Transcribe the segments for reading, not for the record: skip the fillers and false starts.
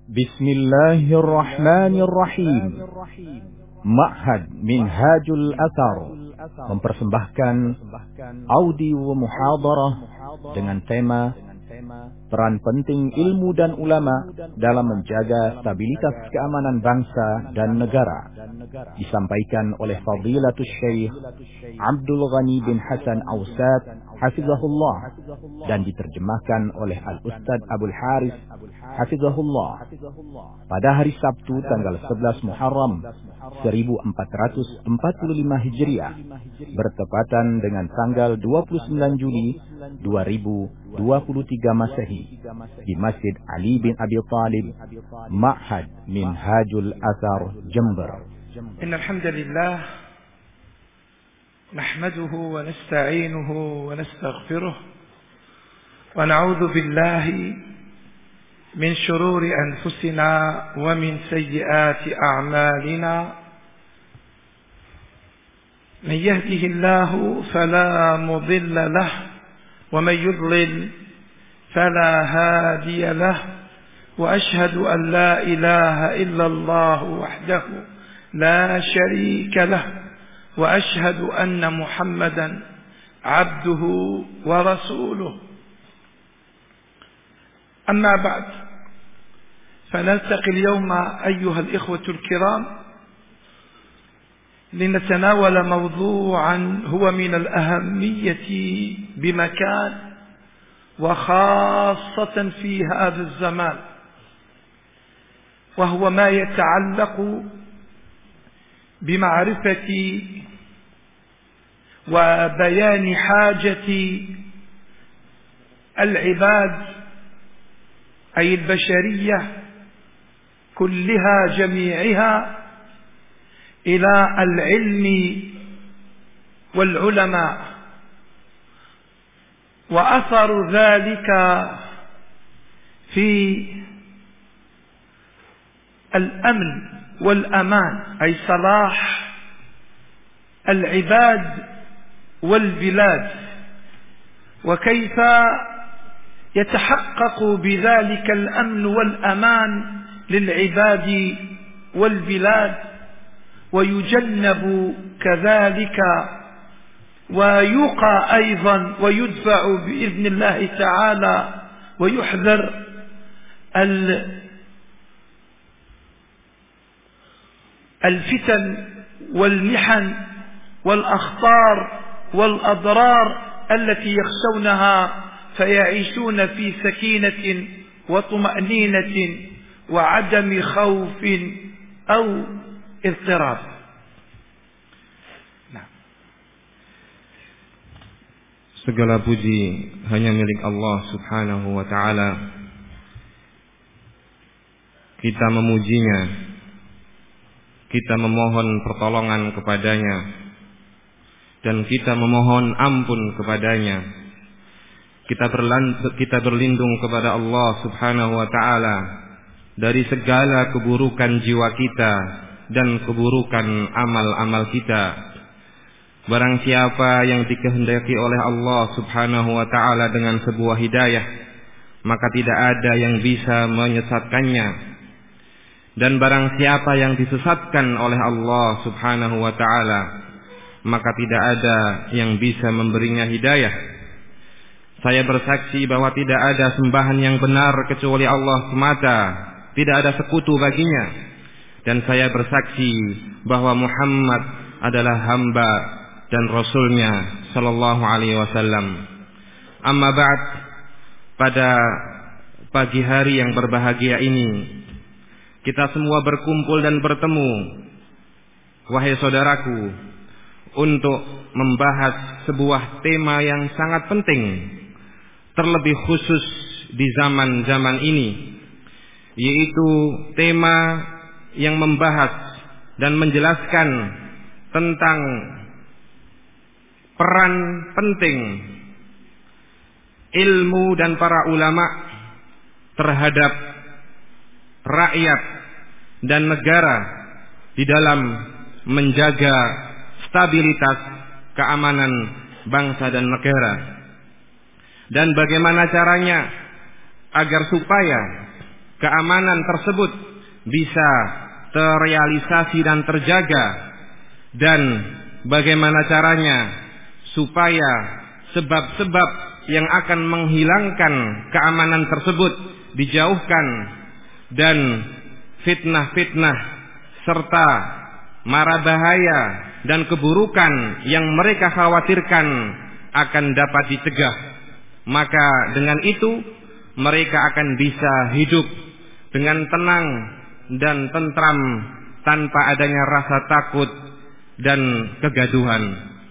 Bismillahirrahmanirrahim. Ma'had Minhajul Athar mempersembahkan audio muhadarah dengan tema peran penting ilmu dan ulama dalam menjaga stabilitas keamanan bangsa dan negara. Disampaikan oleh Fadilatul Syekh Abdul Ghani bin Hasan Ausad hafizahullah dan diterjemahkan oleh Al-Ustaz Abdul Haris hafizahullah pada hari Sabtu tanggal 11 Muharram 1445 Hijriah bertepatan dengan tanggal 29 Juli 2023 Masehi di Masjid Ali bin Abi Thalib, Ma'had Minhajul Athar, Jember. Innal hamdalillah nahmaduhu wa nasta'inuhu wa nastaghfiruh wa na'udzu billahi min shururi anfusina wa min sayyiati a'malina. Man yahdihillahu fala mudilla lahu wa man yudlil fala hadiya lahu wa ashhadu an la ilaha illallah wahdahu la sharika lahu wa ashhadu anna Muhammadan abduhu wa rasuluh. أما بعد فنلتقي اليوم أيها الإخوة الكرام لنتناول موضوعا هو من الأهمية بمكان وخاصة في هذا الزمان، وهو ما يتعلق بمعرفة وبيان حاجة العباد أي البشرية كلها جميعها إلى العلم والعلماء، وأثر ذلك في الأمن والأمان أي صلاح العباد والبلاد، وكيف يتحقق بذلك الأمن والأمان للعباد والبلاد، ويجنب كذلك ويقى أيضا ويدفع بإذن الله تعالى ويحذر الفتن والمحن والأخطار والأضرار التي يخشونها فيعيشون في سكينة وطمأنينة وعدم خوف أو اضطراب. Segala puji hanya milik Allah Subhanahu wa ta'ala. Kita memujinya, kita memohon pertolongan kepadanya, dan kita memohon ampun kepadanya. Kita berlindung kepada Allah Subhanahu wa ta'ala dari segala keburukan jiwa kita dan keburukan amal-amal kita. Barang siapa yang dikehendaki oleh Allah Subhanahu wa ta'ala dengan sebuah hidayah, maka tidak ada yang bisa menyesatkannya. Dan barang siapa yang disesatkan oleh Allah Subhanahu wa ta'ala, maka tidak ada yang bisa memberinya hidayah. Saya bersaksi bahwa tidak ada sembahan yang benar kecuali Allah semata, tidak ada sekutu baginya. Dan saya bersaksi bahwa Muhammad adalah hamba dan rasulnya sallallahu alaihi wasallam. Amma ba'd, pada pagi hari yang berbahagia ini kita semua berkumpul dan bertemu, wahai saudaraku, untuk membahas sebuah tema yang sangat penting, terlebih khusus di zaman-zaman ini, yaitu tema yang membahas dan menjelaskan tentang peran penting ilmu dan para ulama terhadap rakyat dan negara di dalam menjaga stabilitas keamanan bangsa dan negara. Dan bagaimana caranya agar supaya keamanan tersebut bisa terrealisasi dan terjaga, dan bagaimana caranya supaya sebab-sebab yang akan menghilangkan keamanan tersebut dijauhkan, dan fitnah-fitnah serta mara bahaya dan keburukan yang mereka khawatirkan akan dapat dicegah. Maka dengan itu mereka akan bisa hidup dengan tenang dan tentram tanpa adanya rasa takut dan kegaduhan.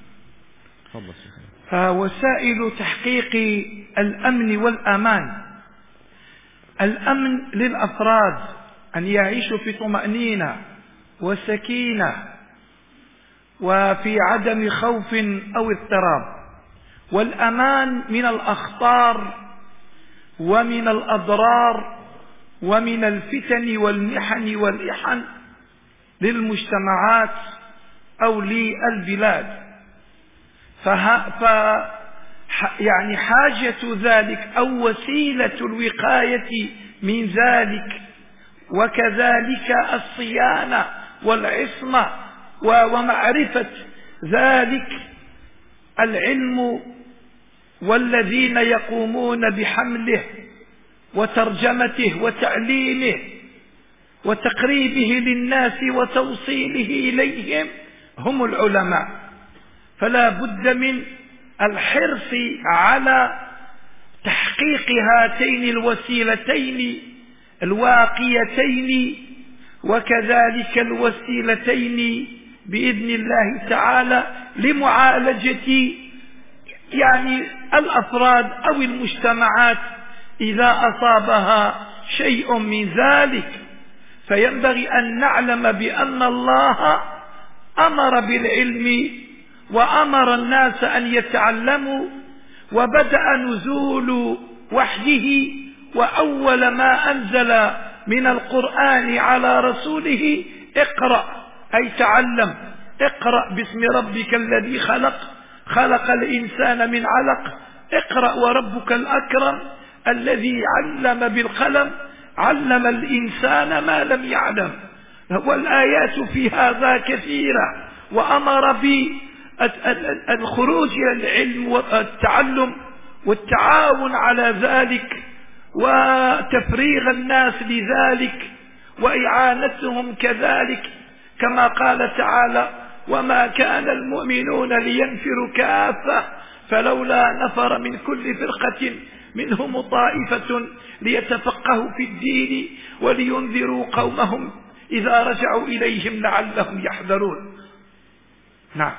وسائل تحقيق الأمن والأمان: الأمن للأفراد أن يعيشوا في طمأنينة وسكينة وفي عدم خوف أو اضطراب، والأمان من الأخطار ومن الأضرار ومن الفتن والمحن والإحن للمجتمعات أو للبلاد. يعني حاجة ذلك أو وسيلة الوقاية من ذلك وكذلك الصيانة والعصمة ومعرفة ذلك العلم والذين يقومون بحمله وترجمته وتعليمه وتقريبه للناس وتوصيله إليهم هم العلماء. فلا بد من الحرص على تحقيق هاتين الوسيلتين الواقيتين وكذلك الوسيلتين بإذن الله تعالى لمعالجة يعني الأفراد أو المجتمعات إذا أصابها شيء من ذلك. فينبغي أن نعلم بأن الله أمر بالعلم وأمر الناس أن يتعلموا، وبدأ نزول وحيه، وأول ما أنزل من القرآن على رسوله اقرأ أي تعلم. اقرأ باسم ربك الذي خلق، خلق الإنسان من علق، اقرأ وربك الأكرم الذي علم بالقلم، علم الإنسان ما لم يعلم. والآيات في هذا كثيرة، وأمر بالخروج إلى العلم والتعلم والتعاون على ذلك وتفريغ الناس لذلك وإعانتهم كذلك، كما قال تعالى: وما كان المؤمنون لينفروا كافة فلولا نفر من كل فرقة منهم طائفة ليتفقهوا في الدين ولينذروا قومهم إذا رجعوا إليهم لعلهم يحذرون. Nah,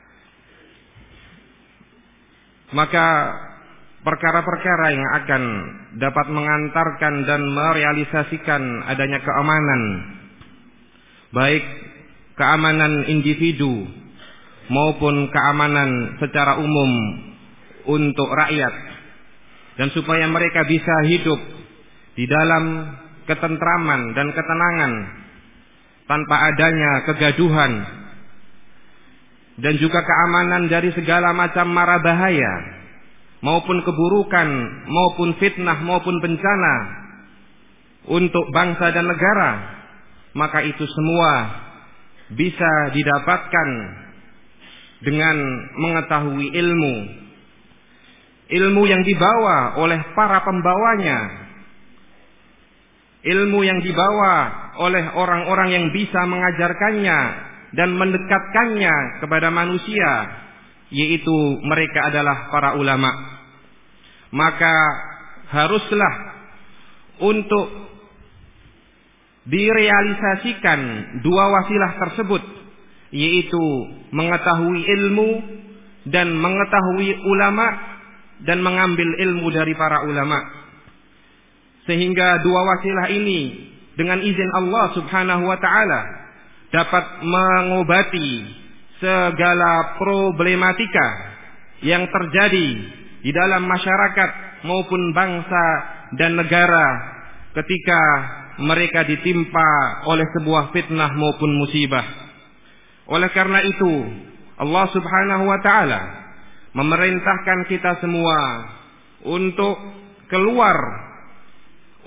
maka perkara-perkara yang akan dapat mengantarkan dan merealisasikan adanya keamanan, baik keamanan individu maupun keamanan secara umum untuk rakyat, dan supaya mereka bisa hidup di dalam ketentraman dan ketenangan tanpa adanya kegaduhan, dan juga keamanan dari segala macam mara bahaya maupun keburukan maupun fitnah maupun bencana untuk bangsa dan negara. Maka itu semua bisa didapatkan dengan mengetahui ilmu yang dibawa oleh para pembawanya, ilmu yang dibawa oleh orang-orang yang bisa mengajarkannya dan mendekatkannya kepada manusia, yaitu mereka adalah para ulama. Maka haruslah untuk direalisasikan dua wasilah tersebut, yaitu mengetahui ilmu dan mengetahui ulama, dan mengambil ilmu dari para ulama, sehingga dua wasilah ini dengan izin Allah Subhanahu wa ta'ala dapat mengobati segala problematika yang terjadi di dalam masyarakat maupun bangsa dan negara ketika mereka ditimpa oleh sebuah fitnah maupun musibah. Oleh karena itu, Allah Subhanahu wa ta'ala memerintahkan kita semua untuk keluar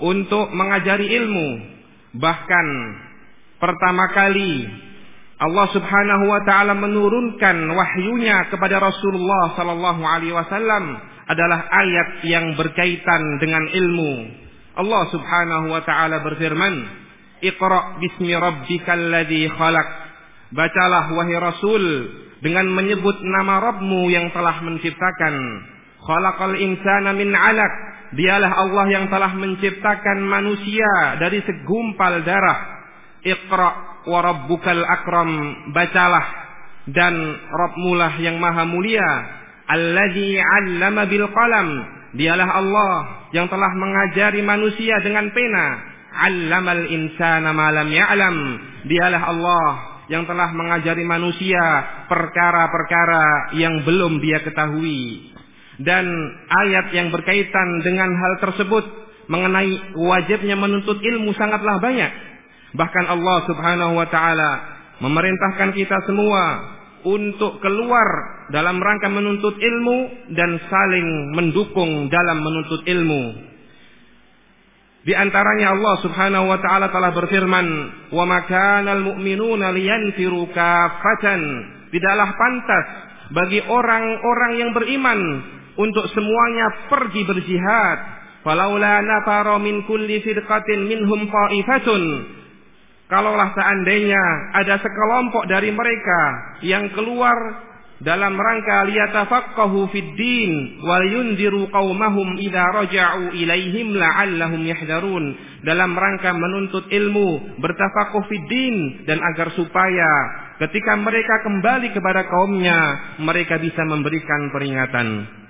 untuk mengajari ilmu. Bahkan pertama kali Allah Subhanahu wa taala menurunkan wahyunya kepada Rasulullah sallallahu alaihi wasallam adalah ayat yang berkaitan dengan ilmu. Allah Subhanahu wa taala berfirman, "Iqra bismi rabbikal ladzi khalaq." Bacalah wahai Rasul dengan menyebut nama Rabbmu yang telah menciptakan. Khalaqal insana min 'alaq. Dialah Allah yang telah menciptakan manusia dari segumpal darah. Iqra wa rabbukal akram. Bacalah dan Rabbmulah yang maha mulia. Alladzi 'allama bil qalam. Dialah Allah yang telah mengajari manusia dengan pena. 'Allamal insana ma lam ya'lam. Dialah Allah yang telah mengajari manusia perkara-perkara yang belum dia ketahui. Dan ayat yang berkaitan dengan hal tersebut mengenai wajibnya menuntut ilmu sangatlah banyak. Bahkan Allah Subhanahu wa taala memerintahkan kita semua untuk keluar dalam rangka menuntut ilmu dan saling mendukung dalam menuntut ilmu. Di antaranya Allah Subhanahu wa taala telah berfirman, "Wa ma kanal mu'minuna liyanfiru kaffatan." Tidaklah pantas bagi orang-orang yang beriman untuk semuanya pergi berjihad. "Falaula nafara min kulli firqatin minhum ta'ifatun." Kalaulah seandainya ada sekelompok dari mereka yang keluar dalam rangka liyatafaqahu fid din wal yunziru qaumahum idza raja'u ilaihim la'allahum yahdharun, dalam rangka menuntut ilmu, bertafaqquh fid din, dan agar supaya ketika mereka kembali kepada kaumnya mereka bisa memberikan peringatan.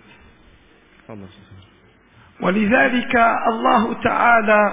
Walidzalika Allah Ta'ala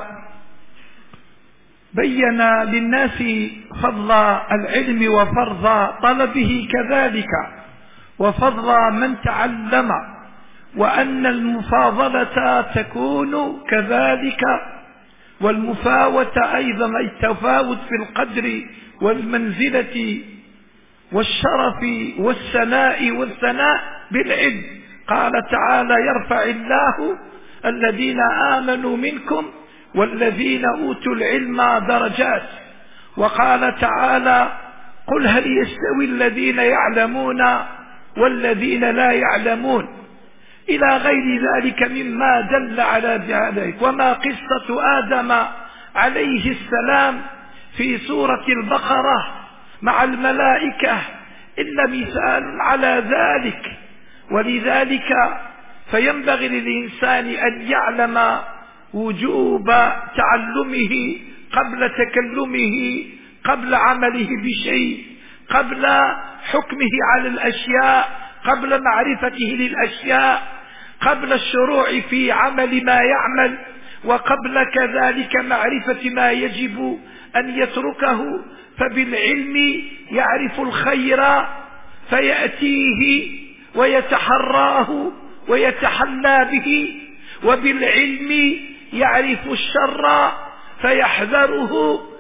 بين للناس فضل العلم وفرض طلبه كذلك وفضل من تعلم، وأن المفاضلة تكون كذلك، والمفاوة أيضا التفاوت في القدر والمنزلة والشرف والثناء بالعلم. قال تعالى: يرفع الله الذين آمنوا منكم والذين أوتوا العلم درجات. وقال تعالى: قل هل يستوي الذين يعلمون والذين لا يعلمون، إلى غير ذلك مما دل على ذلك. وما قصة آدم عليه السلام في سورة البقرة مع الملائكة إلا مثال على ذلك. ولذلك فينبغي للإنسان أن يعلم وجوب تعلمه قبل تكلمه، قبل عمله بشيء، قبل حكمه على الأشياء، قبل معرفته للأشياء، قبل الشروع في عمل ما يعمل، وقبل كذلك معرفة ما يجب أن يتركه. فبالعلم يعرف الخير فيأتيه ويتحراه ويتحلى به، وبالعلم يعرف الشر فيحذره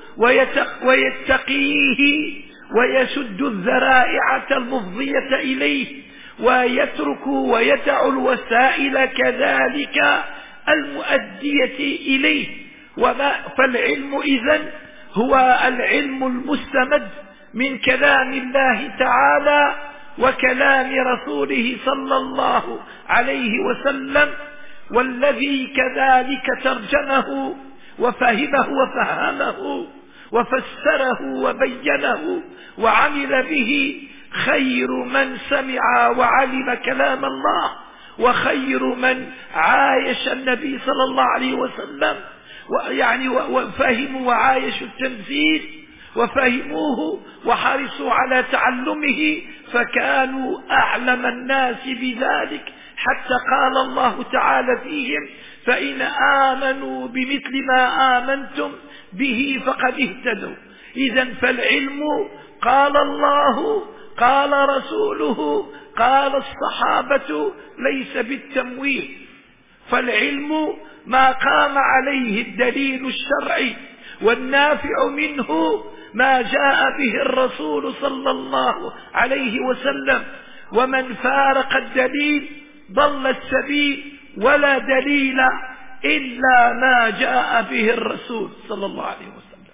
ويتقيه ويسد الذرائع المفضية إليه، ويترك ويدع الوسائل كذلك المؤدية إليه. فالعلم إذن هو العلم المستمد من كلام الله تعالى وكلام رسوله صلى الله عليه وسلم، والذي كذلك ترجمه وفهمه وفهمه وفسره وبينه وعمل به خير من سمع وعلم كلام الله، وخير من عايش النبي صلى الله عليه وسلم، وفهموا وعايشوا التنزيل وفهموه وحرصوا على تعلمه، فكانوا أعلم الناس بذلك، حتى قال الله تعالى فيهم: فإن آمنوا بمثل ما آمنتم به فقد اهتدوا. إذن فالعلم قال الله، قال رسوله، قال الصحابة، ليس بالتمويه. فالعلم ما قام عليه الدليل الشرعي، والنافع منه ما جاء به الرسول صلى الله عليه وسلم. ومن فارق الدليل ضل السبيل، ولا دليل إلا ما جاء به الرسول صلى الله عليه وسلم.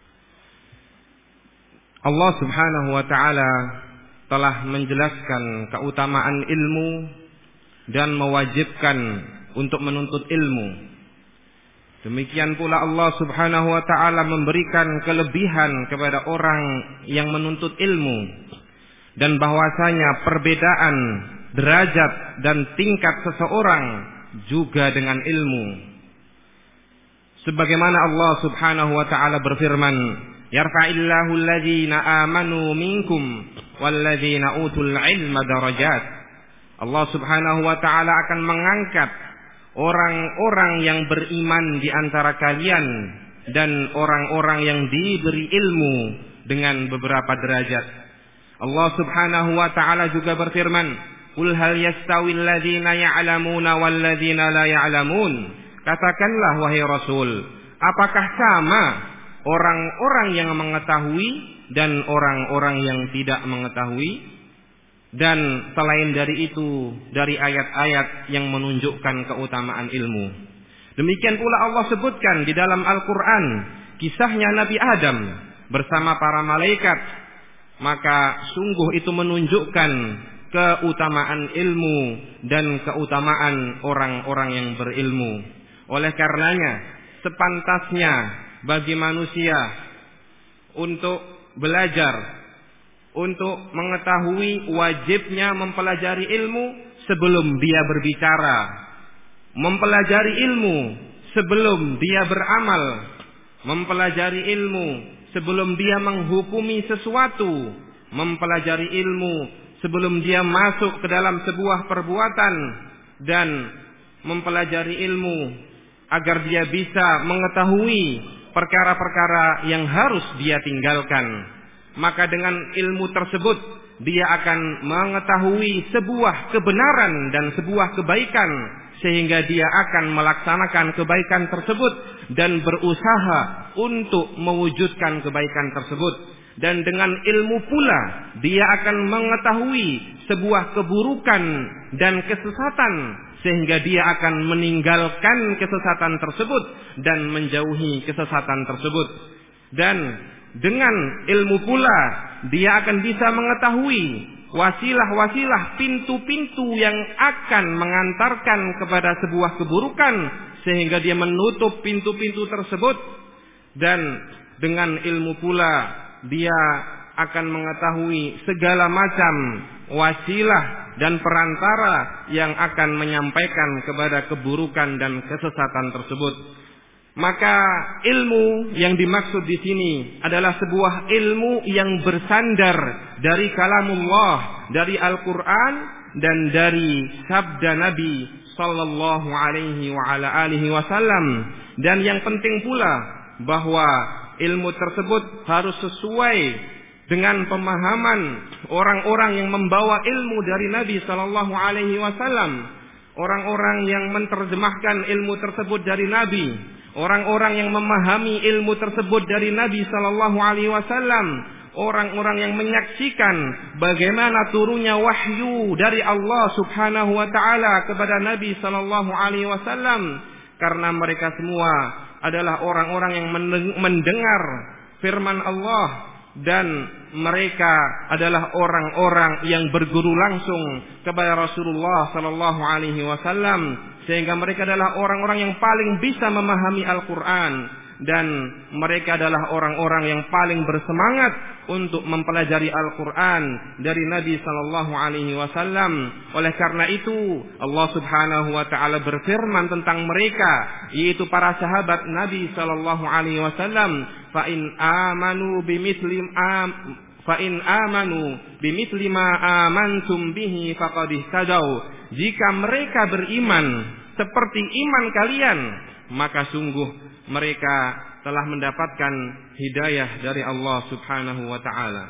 Allah Subhanahu wa taala telah menjelaskan keutamaan ilmu dan mewajibkan untuk menuntut ilmu. Demikian pula Allah Subhanahu wa taala memberikan kelebihan kepada orang yang menuntut ilmu, dan bahwasanya perbedaan derajat dan tingkat seseorang juga dengan ilmu. Sebagaimana Allah Subhanahu wa taala berfirman, "Yarfa'illahu alladhina amanu minkum walladzina utul ilma darajat." Allah Subhanahu wa taala akan mengangkat orang-orang yang beriman di antara kalian dan orang-orang yang diberi ilmu dengan beberapa derajat. Allah Subhanahu wa taala juga berfirman, "Qul hal yastawil ladzina ya'lamuna wal ladzina la ya'lamun?" Katakanlah wahai Rasul, apakah sama orang-orang yang mengetahui dan orang-orang yang tidak mengetahui? Dan selain dari itu, dari ayat-ayat yang menunjukkan keutamaan ilmu. Demikian pula Allah sebutkan di dalam Al-Quran kisahnya Nabi Adam bersama para malaikat. Maka sungguh itu menunjukkan keutamaan ilmu dan keutamaan orang-orang yang berilmu. Oleh karenanya, sepantasnya bagi manusia untuk belajar, untuk mengetahui wajibnya mempelajari ilmu sebelum dia berbicara, mempelajari ilmu sebelum dia beramal, mempelajari ilmu sebelum dia menghukumi sesuatu, mempelajari ilmu sebelum dia masuk ke dalam sebuah perbuatan, dan mempelajari ilmu agar dia bisa mengetahui perkara-perkara yang harus dia tinggalkan. Maka dengan ilmu tersebut dia akan mengetahui sebuah kebenaran dan sebuah kebaikan, sehingga dia akan melaksanakan kebaikan tersebut dan berusaha untuk mewujudkan kebaikan tersebut. Dan dengan ilmu pula dia akan mengetahui sebuah keburukan dan kesesatan, sehingga dia akan meninggalkan kesesatan tersebut dan menjauhi kesesatan tersebut. Dan dengan ilmu pula dia akan bisa mengetahui wasilah-wasilah, pintu-pintu yang akan mengantarkan kepada sebuah keburukan, sehingga dia menutup pintu-pintu tersebut. Dan dengan ilmu pula dia akan mengetahui segala macam wasilah dan perantara yang akan menyampaikan kepada keburukan dan kesesatan tersebut. Maka ilmu yang dimaksud di sini adalah sebuah ilmu yang bersandar dari kalamullah, dari Al-Quran dan dari sabda Nabi sallallahu alaihi wa ala alihi wasallam. Dan yang penting pula bahwa ilmu tersebut harus sesuai dengan pemahaman orang-orang yang membawa ilmu dari Nabi sallallahu alaihi wasallam, orang-orang yang menerjemahkan ilmu tersebut dari Nabi, orang-orang yang memahami ilmu tersebut dari Nabi sallallahu alaihi wasallam, orang-orang yang menyaksikan bagaimana turunnya wahyu dari Allah Subhanahu wa taala kepada Nabi sallallahu alaihi wasallam, karena mereka semua adalah orang-orang yang mendengar firman Allah, dan mereka adalah orang-orang yang berguru langsung kepada Rasulullah sallallahu alaihi wasallam, sehingga mereka adalah orang-orang yang paling bisa memahami Al-Quran, dan mereka adalah orang-orang yang paling bersemangat untuk mempelajari Al-Quran dari Nabi sallallahu alaihi wasallam. Oleh karena itu Allah Subhanahu wa taala berfirman tentang mereka, yaitu para sahabat Nabi sallallahu alaihi wasallam, fa in amanu bimithli ma amantum bihi faqad ihtadaw. Jika mereka beriman seperti iman kalian, maka sungguh mereka telah mendapatkan hidayah dari Allah Subhanahu wa taala.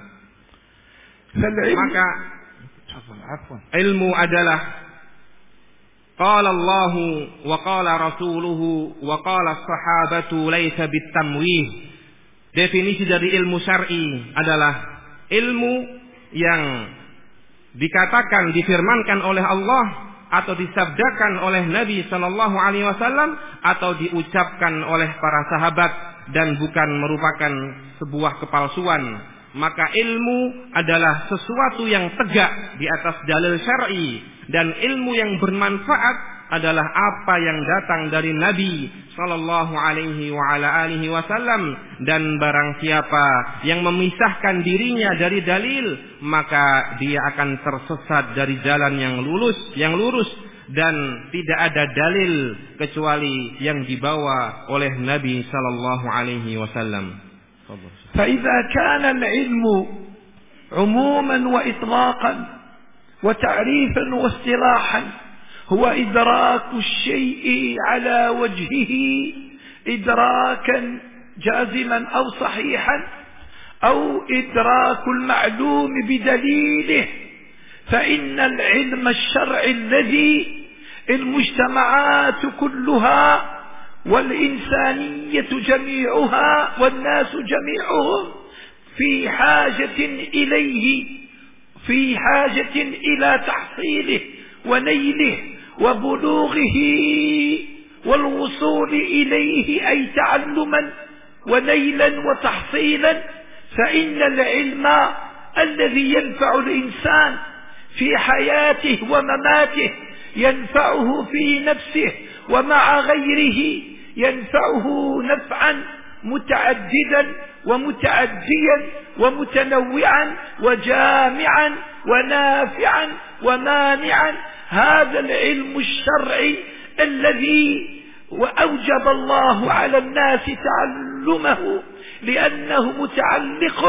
Maka ilmu adalah qala Allah wa qala rasuluhu wa qala sahabatu laisa bitamwih. Definisi dari ilmu syar'i adalah ilmu yang dikatakan, difirmankan oleh Allah atau disabdakan oleh Nabi sallallahu alaihi wasallam atau diucapkan oleh para sahabat dan bukan merupakan sebuah kepalsuan. Maka ilmu adalah sesuatu yang tegak di atas dalil syar'i, dan ilmu yang bermanfaat adalah apa yang datang dari Nabi sallallahu alaihi wa ala alihi wasallam. Dan barang siapa yang memisahkan dirinya dari dalil, maka dia akan tersesat dari jalan yang lurus dan tidak ada dalil kecuali yang dibawa oleh Nabi sallallahu alaihi wasallam. فإذا كان العلم عموما وإطلاقا وتعريفا واصطلاحا هو إدراك الشيء على وجهه إدراكا جازما أو صحيحا أو إدراك المعلوم بدليله، فإن العلم الشرعي الذي المجتمعات كلها والإنسانية جميعها والناس جميعهم في حاجة إليه، في حاجة إلى تحصيله ونيله وبلوغه والوصول إليه، أي تعلما ونيلا وتحصيلا. فإن العلم الذي ينفع الإنسان في حياته ومماته ينفعه في نفسه ومع غيره، ينفعه نفعا متعددا ومتعديا ومتنوعا وجامعا ونافعا ومانعا. هذا العلم الشرعي الذي وأوجب الله على الناس تعلمه لأنه متعلق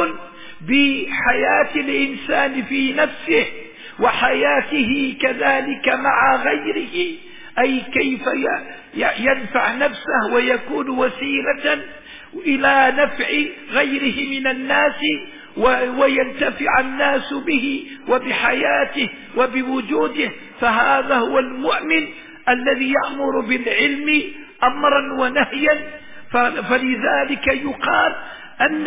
بحياة الإنسان في نفسه وحياته كذلك مع غيره، أي كيف ينفع نفسه ويكون وسيلة إلى نفع غيره من الناس وينتفع الناس به وبحياته وبوجوده. فهذا هو المؤمن الذي يأمر بالعلم أمرا ونهيا. فلذلك يقال أن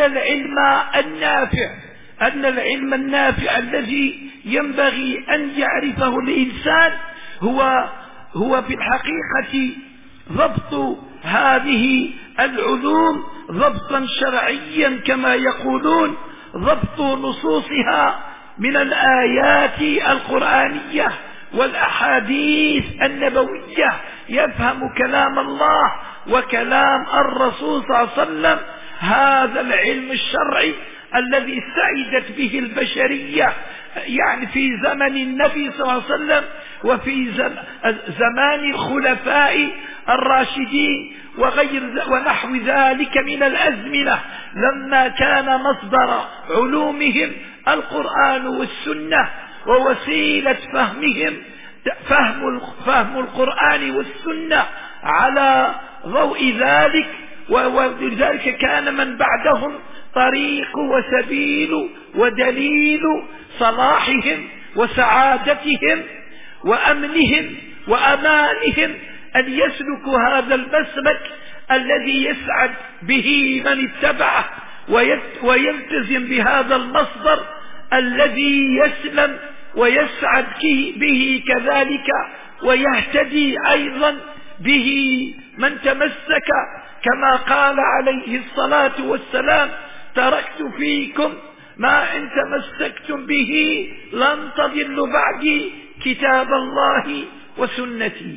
العلم النافع الذي ينبغي أن يعرفه الإنسان هو في الحقيقة ضبط هذه العلوم ضبطا شرعيا كما يقولون، ضبط نصوصها من الآيات القرآنية والأحاديث النبوية، يفهم كلام الله وكلام الرسول صلى الله عليه وسلم. هذا العلم الشرعي الذي سعدت به البشرية يعني في زمن النبي صلى الله عليه وسلم وفي زمان الخلفاء الراشدين ونحو ذلك من الأزمنة، لما كان مصدر علومهم القرآن والسنة ووسيلة فهم القرآن والسنة على ضوء ذلك. ولذلك كان من بعدهم طريق وسبيل ودليل صلاحهم وسعادتهم وأمنهم وأمانهم أن يسلكوا هذا المسلك الذي يسعد به من اتبعه ويلتزم بهذا المصدر الذي يسلم ويسعد به كذلك، ويهتدي أيضا به من تمسك، كما قال عليه الصلاة والسلام: تركت فيكم ما إن تمسكتم به لن تضلوا بعدي كتاب الله وسنتي.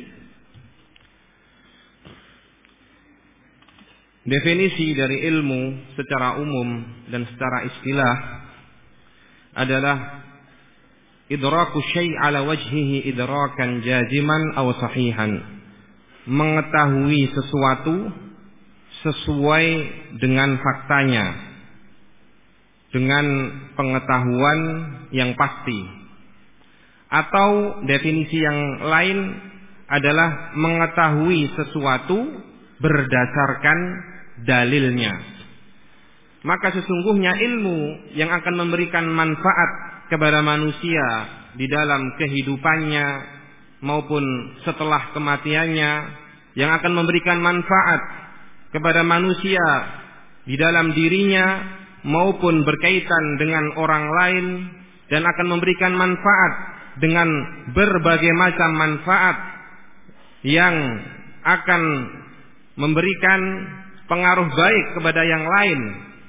Definisi dari ilmu secara umum dan secara istilah adalah idraku syai' ala wajhihi idrakan jaziman aw sahihan, mengetahui sesuatu sesuai dengan faktanya, dengan pengetahuan yang pasti. Atau definisi yang lain adalah mengetahui sesuatu berdasarkan dalilnya. Maka sesungguhnya ilmu yang akan memberikan manfaat kepada manusia di dalam kehidupannya maupun setelah kematiannya, yang akan memberikan manfaat kepada manusia di dalam dirinya maupun berkaitan dengan orang lain, dan akan memberikan manfaat dengan berbagai macam manfaat yang akan memberikan pengaruh baik kepada yang lain,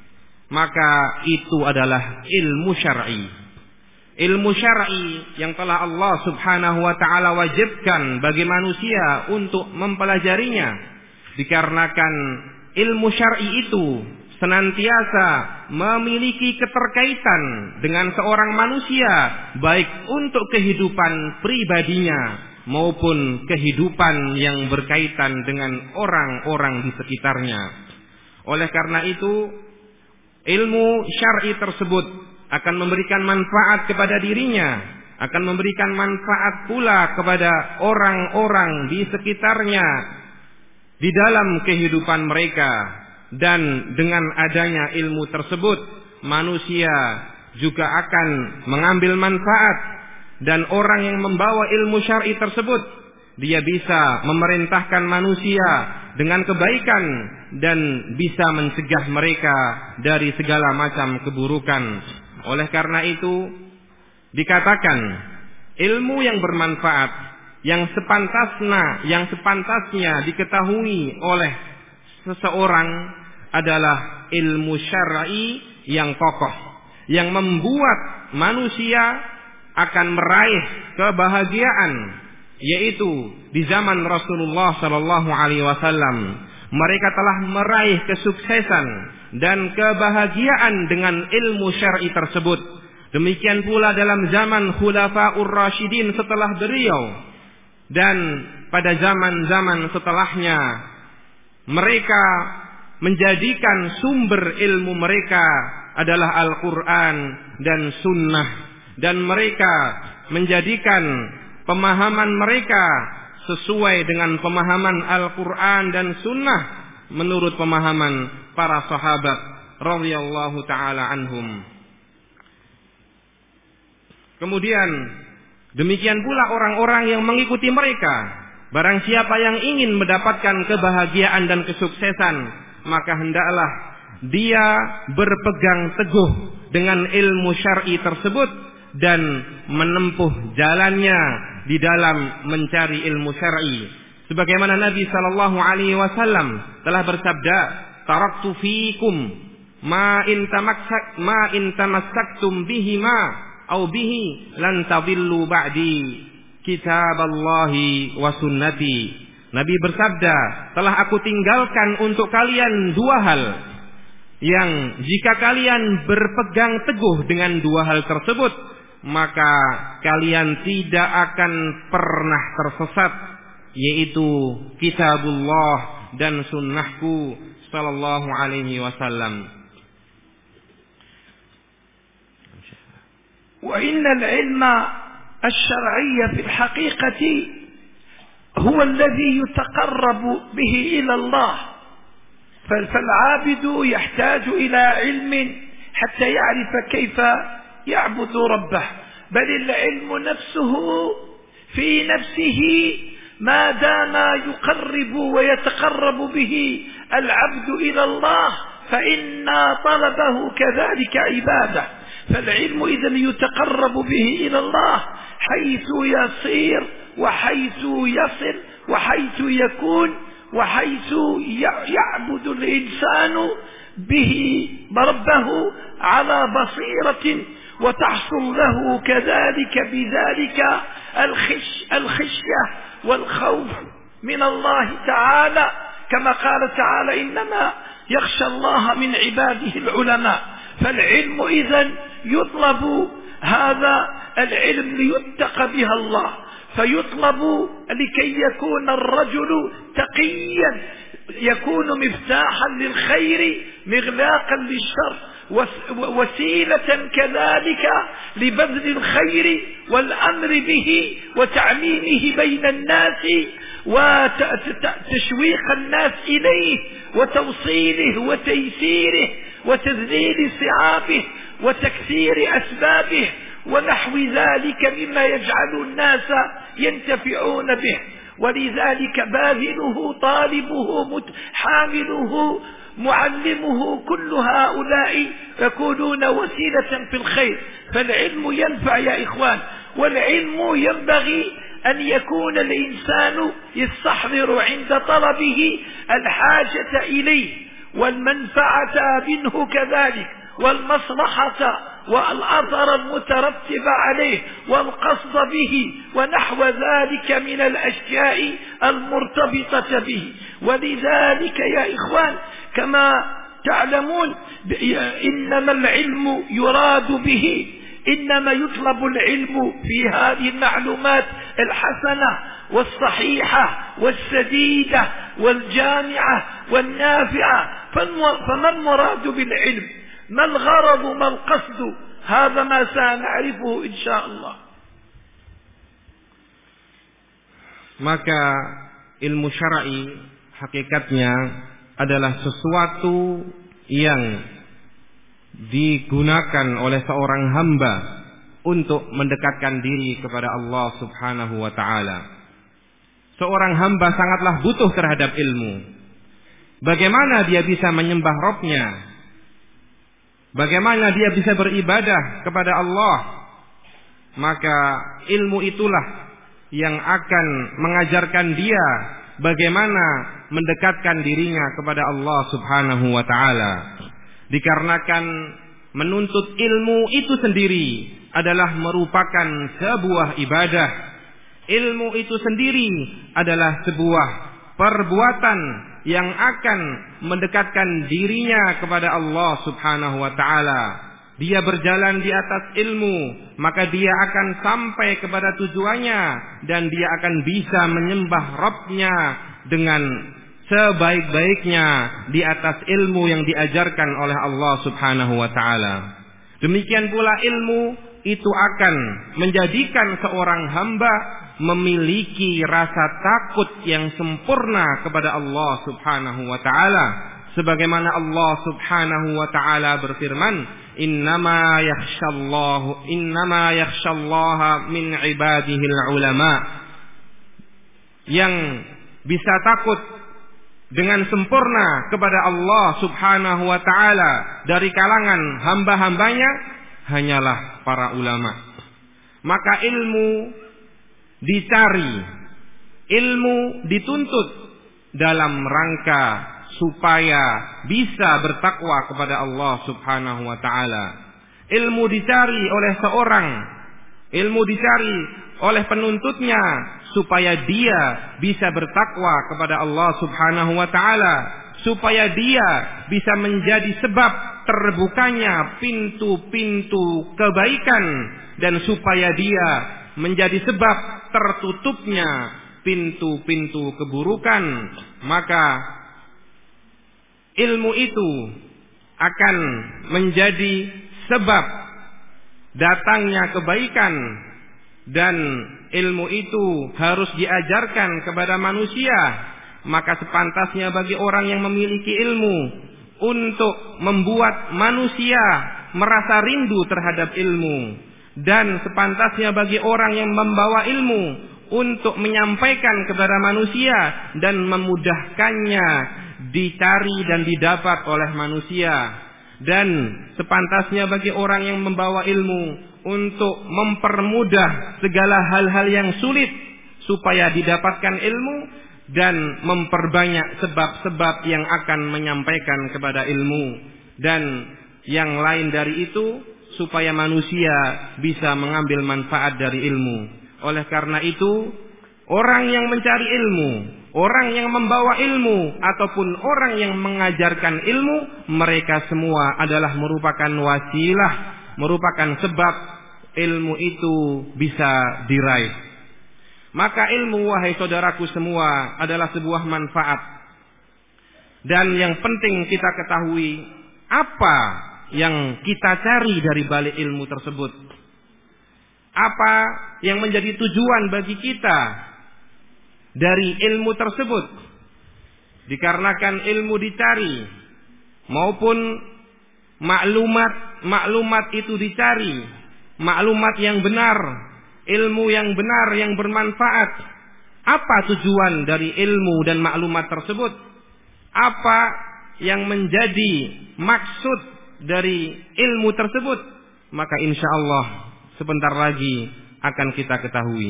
maka itu adalah ilmu syar'i. Ilmu syar'i yang telah Allah Subhanahu wa ta'ala wajibkan bagi manusia untuk mempelajarinya, dikarenakan ilmu syar'i itu senantiasa memiliki keterkaitan dengan seorang manusia, baik untuk kehidupan pribadinya maupun kehidupan yang berkaitan dengan orang-orang di sekitarnya. Oleh karena itu, ilmu syar'i tersebut akan memberikan manfaat kepada dirinya, akan memberikan manfaat pula kepada orang-orang di sekitarnya di dalam kehidupan mereka. Dan dengan adanya ilmu tersebut, manusia juga akan mengambil manfaat, dan orang yang membawa ilmu syar'i tersebut, dia bisa memerintahkan manusia dengan kebaikan dan bisa mencegah mereka dari segala macam keburukan. Oleh karena itu dikatakan ilmu yang bermanfaat, yang sepantasnya diketahui oleh seseorang adalah ilmu syar'i yang kokoh, yang membuat manusia akan meraih kebahagiaan, yaitu di zaman Rasulullah sallallahu alaihi wasallam mereka telah meraih kesuksesan dan kebahagiaan dengan ilmu syar'i tersebut. Demikian pula dalam zaman Khulafaur Rasyidin setelah beliau, dan pada zaman-zaman setelahnya, mereka menjadikan sumber ilmu mereka adalah Al-Quran dan Sunnah, dan mereka menjadikan pemahaman mereka sesuai dengan pemahaman Al-Quran dan Sunnah menurut pemahaman para sahabat radhiyallahu ta'ala anhum. Kemudian demikian pula orang-orang yang mengikuti mereka. Barang siapa yang ingin mendapatkan kebahagiaan dan kesuksesan, maka hendaklah dia berpegang teguh dengan ilmu syar'i tersebut dan menempuh jalannya di dalam mencari ilmu syar'i. Sebagaimana Nabi sallallahu alaihi wasallam telah bersabda, "Taraktu fiikum ma in tamassaktum bihi bihi lan tadillu ba'di kitaballahi wa sunnati." Nabi bersabda, telah aku tinggalkan untuk kalian dua hal, yang jika kalian berpegang teguh dengan dua hal tersebut, maka kalian tidak akan pernah tersesat, yaitu kitabullah dan sunnahku sallallahu alaihi wasallam. Wa innal ilma الشرعي في الحقيقة هو الذي يتقرب به إلى الله، فالعابد يحتاج إلى علم حتى يعرف كيف يعبد ربه، بل العلم نفسه في نفسه ما دام يقرب ويتقرب به العبد إلى الله فإن طلبه كذلك عبادة. فالعلم إذا يتقرب به إلى الله حيث يصير وحيث يصل وحيث يكون وحيث يعبد الإنسان به ربه على بصيرة، وتحصل له كذلك بذلك الخشية والخوف من الله تعالى، كما قال تعالى: إنما يخشى الله من عباده العلماء. فالعلم إذن يطلب هذا العلم ليتقى بها الله، فيطلب لكي يكون الرجل تقيا، يكون مفتاحا للخير مغلاقا للشر، وسيلة كذلك لبذل الخير والأمر به وتعميمه بين الناس وتشويق الناس إليه وتوصيله وتيسيره وتذليل صعابه وتكثير أسبابه ونحو ذلك مما يجعل الناس ينتفعون به. ولذلك باذله طالبه حامله معلمه كل هؤلاء يكونون وسيلة في الخير. فالعلم ينفع يا إخوان، والعلم ينبغي أن يكون الإنسان يستحضر عند طلبه الحاجة إليه والمنفعة منه كذلك والمصلحة والأثر المترتب عليه والقصد به ونحو ذلك من الأشياء المرتبطة به. ولذلك يا إخوان كما تعلمون إنما العلم يراد به، إنما يطلب العلم في هذه المعلومات الحسنة والصحيحة والسديدة والجامعة والنافعة. فما المراد بالعلم؟ ما الغرض؟ ما القصد؟ هذا ما سنعرفه إن شاء الله. Maka ilmu syar'i hakikatnya adalah sesuatu yang digunakan oleh seorang hamba untuk mendekatkan diri kepada Allah Subhanahu wa ta'ala. Seorang hamba sangatlah butuh terhadap ilmu. Bagaimana dia bisa menyembah Rabb-Nya? Bagaimana dia bisa beribadah kepada Allah? Maka ilmu itulah yang akan mengajarkan dia bagaimana mendekatkan dirinya kepada Allah Subhanahu wa ta'ala. Dikarenakan menuntut ilmu itu sendiri adalah merupakan sebuah ibadah. Ilmu itu sendiri adalah sebuah perbuatan yang akan mendekatkan dirinya kepada Allah Subhanahu wa ta'ala. Dia berjalan di atas ilmu, maka dia akan sampai kepada tujuannya dan dia akan bisa menyembah Rabb-Nya dengan sebaik-baiknya di atas ilmu yang diajarkan oleh Allah Subhanahu wa ta'ala. Demikian pula ilmu itu akan menjadikan seorang hamba memiliki rasa takut yang sempurna kepada Allah Subhanahu wa ta'ala. Sebagaimana Allah Subhanahu wa ta'ala berfirman, innama yakhshallaha min ibadihil ulama. Yang bisa takut dengan sempurna kepada Allah Subhanahu wa ta'ala dari kalangan hamba-hambanya hanyalah para ulama. Maka ilmu dicari, ilmu dituntut dalam rangka supaya bisa bertakwa kepada Allah Subhanahu wa ta'ala. Ilmu dicari oleh seorang, ilmu dicari oleh penuntutnya supaya dia bisa bertakwa kepada Allah Subhanahu wa ta'ala, supaya dia bisa menjadi sebab terbukanya pintu-pintu kebaikan dan supaya dia menjadi sebab tertutupnya pintu-pintu keburukan. Maka ilmu itu akan menjadi sebab datangnya kebaikan, dan ilmu itu harus diajarkan kepada manusia. Maka sepantasnya bagi orang yang memiliki ilmu untuk membuat manusia merasa rindu terhadap ilmu, dan sepantasnya bagi orang yang membawa ilmu untuk menyampaikan kepada manusia dan memudahkannya dicari dan didapat oleh manusia. Dan sepantasnya bagi orang yang membawa ilmu untuk mempermudah segala hal-hal yang sulit supaya didapatkan ilmu, dan memperbanyak sebab-sebab yang akan menyampaikan kepada ilmu, dan yang lain dari itu supaya manusia bisa mengambil manfaat dari ilmu. Oleh karena itu, orang yang mencari ilmu, orang yang membawa ilmu, ataupun orang yang mengajarkan ilmu, mereka semua adalah merupakan wasilah, merupakan sebab ilmu itu bisa diraih. Maka ilmu, wahai saudaraku semua, adalah sebuah manfaat. Dan yang penting kita ketahui apa yang kita cari dari balik ilmu tersebut. Apa yang menjadi tujuan bagi kita dari ilmu tersebut. Dikarenakan ilmu dicari, maupun maklumat itu dicari, maklumat yang benar, ilmu yang benar yang bermanfaat. Apa tujuan dari ilmu dan maklumat tersebut? Apa yang menjadi maksud dari ilmu tersebut? Maka insya Allah sebentar lagi akan kita ketahui.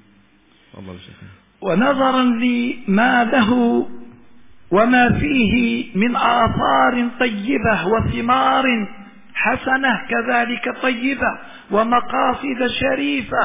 ونظرا لما له وما فيه من آثار طيبة وثمار حسنة كذلك طيبة ومقاصد شريفة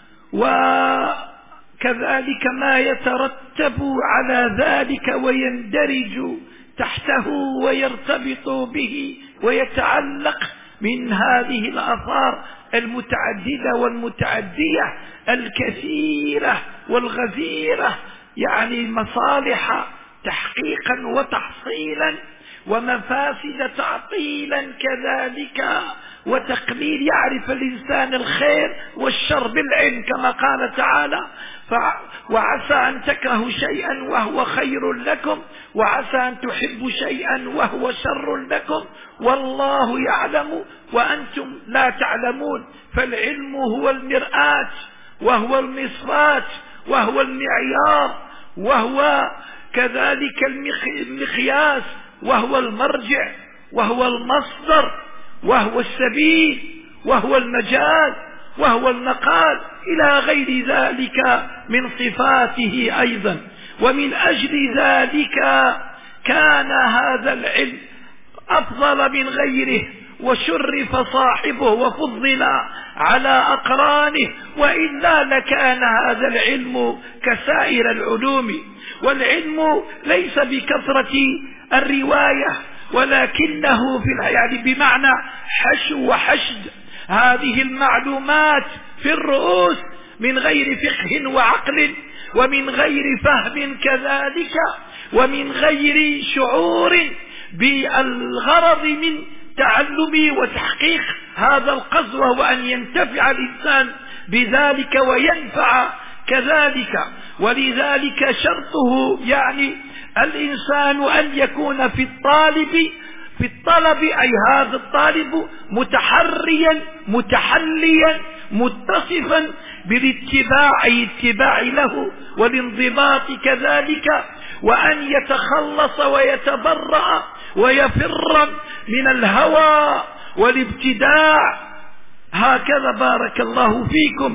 وكذلك ما يترتب على ذلك ويندرج تحته ويرتبط به ويتعلق من هذه الآثار المتعددة والمتعدية الكثيرة والغزيرة، يعني مصالح تحقيقا وتحصيلا ومفاسد تعطيلا كذلك وتقليل. يعرف الإنسان الخير والشر بالعلم كما قال تعالى: وعسى أن تكرهوا شيئا وهو خير لكم وعسى أن تحبوا شيئا وهو شر لكم والله يعلم وأنتم لا تعلمون. فالعلم هو المرآة وهو المصفاة وهو المعيار وهو كذلك المقياس وهو المرجع وهو المصدر وهو السبيل وهو المجال وهو المقال إلى غير ذلك من صفاته أيضا. ومن أجل ذلك كان هذا العلم أفضل من غيره وشرف صاحبه وفضل على أقرانه، وإلا لكان هذا العلم كسائر العلوم. والعلم ليس بكثرة الرواية ولكنه يعني بمعنى حشو وحشد هذه المعلومات في الرؤوس من غير فقه وعقل ومن غير فهم كذلك ومن غير شعور بالغرض من تعلم وتحقيق هذا القصد، وهو أن ينتفع الإنسان بذلك وينفع كذلك. ولذلك شرطه يعني الإنسان أن يكون في الطلب أي هذا الطالب متحريا متحليا متصفا بالاتباع أي اتباع له والانضباط كذلك، وأن يتخلص ويتبرأ ويفر من الهوى والابتداع. هكذا بارك الله فيكم.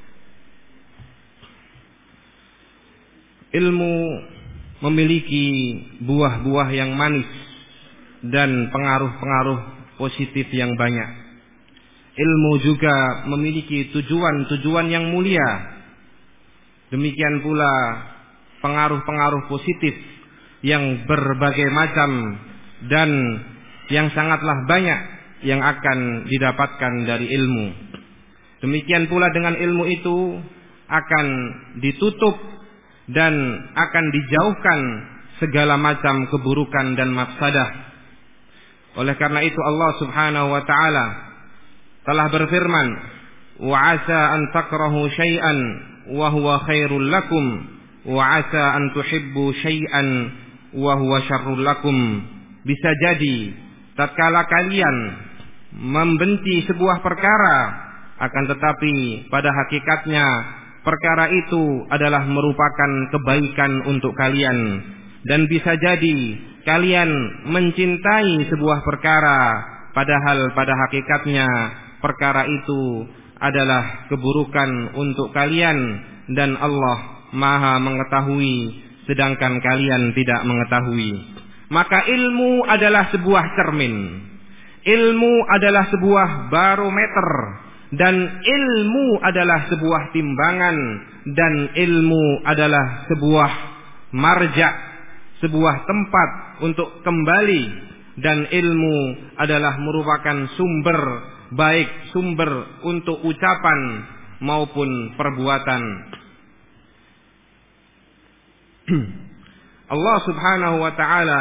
Ilmu memiliki buah-buah yang manis dan pengaruh-pengaruh positif yang banyak. Ilmu juga memiliki tujuan-tujuan yang mulia. Demikian pula pengaruh-pengaruh positif yang berbagai macam dan yang sangatlah banyak yang akan didapatkan dari ilmu. Demikian pula dengan ilmu itu akan ditutup dan akan dijauhkan segala macam keburukan dan mafsadah. Oleh karena itu Allah Subhanahu wa taala telah berfirman, "Wa 'asa an takrahu syai'an wa huwa khairul lakum wa 'asa an tuhibbu syai'an wa huwa syarrul lakum." Bisa jadi tatkala kalian membenci sebuah perkara, akan tetapi pada hakikatnya perkara itu adalah merupakan kebaikan untuk kalian. Dan bisa jadi kalian mencintai sebuah perkara, padahal pada hakikatnya perkara itu adalah keburukan untuk kalian, dan Allah Maha mengetahui sedangkan kalian tidak mengetahui. Maka ilmu adalah sebuah cermin, ilmu adalah sebuah barometer, dan ilmu adalah sebuah timbangan, dan ilmu adalah sebuah marja, sebuah tempat untuk kembali, dan ilmu adalah merupakan sumber, baik sumber untuk ucapan maupun perbuatan. Allah Subhanahu wa taala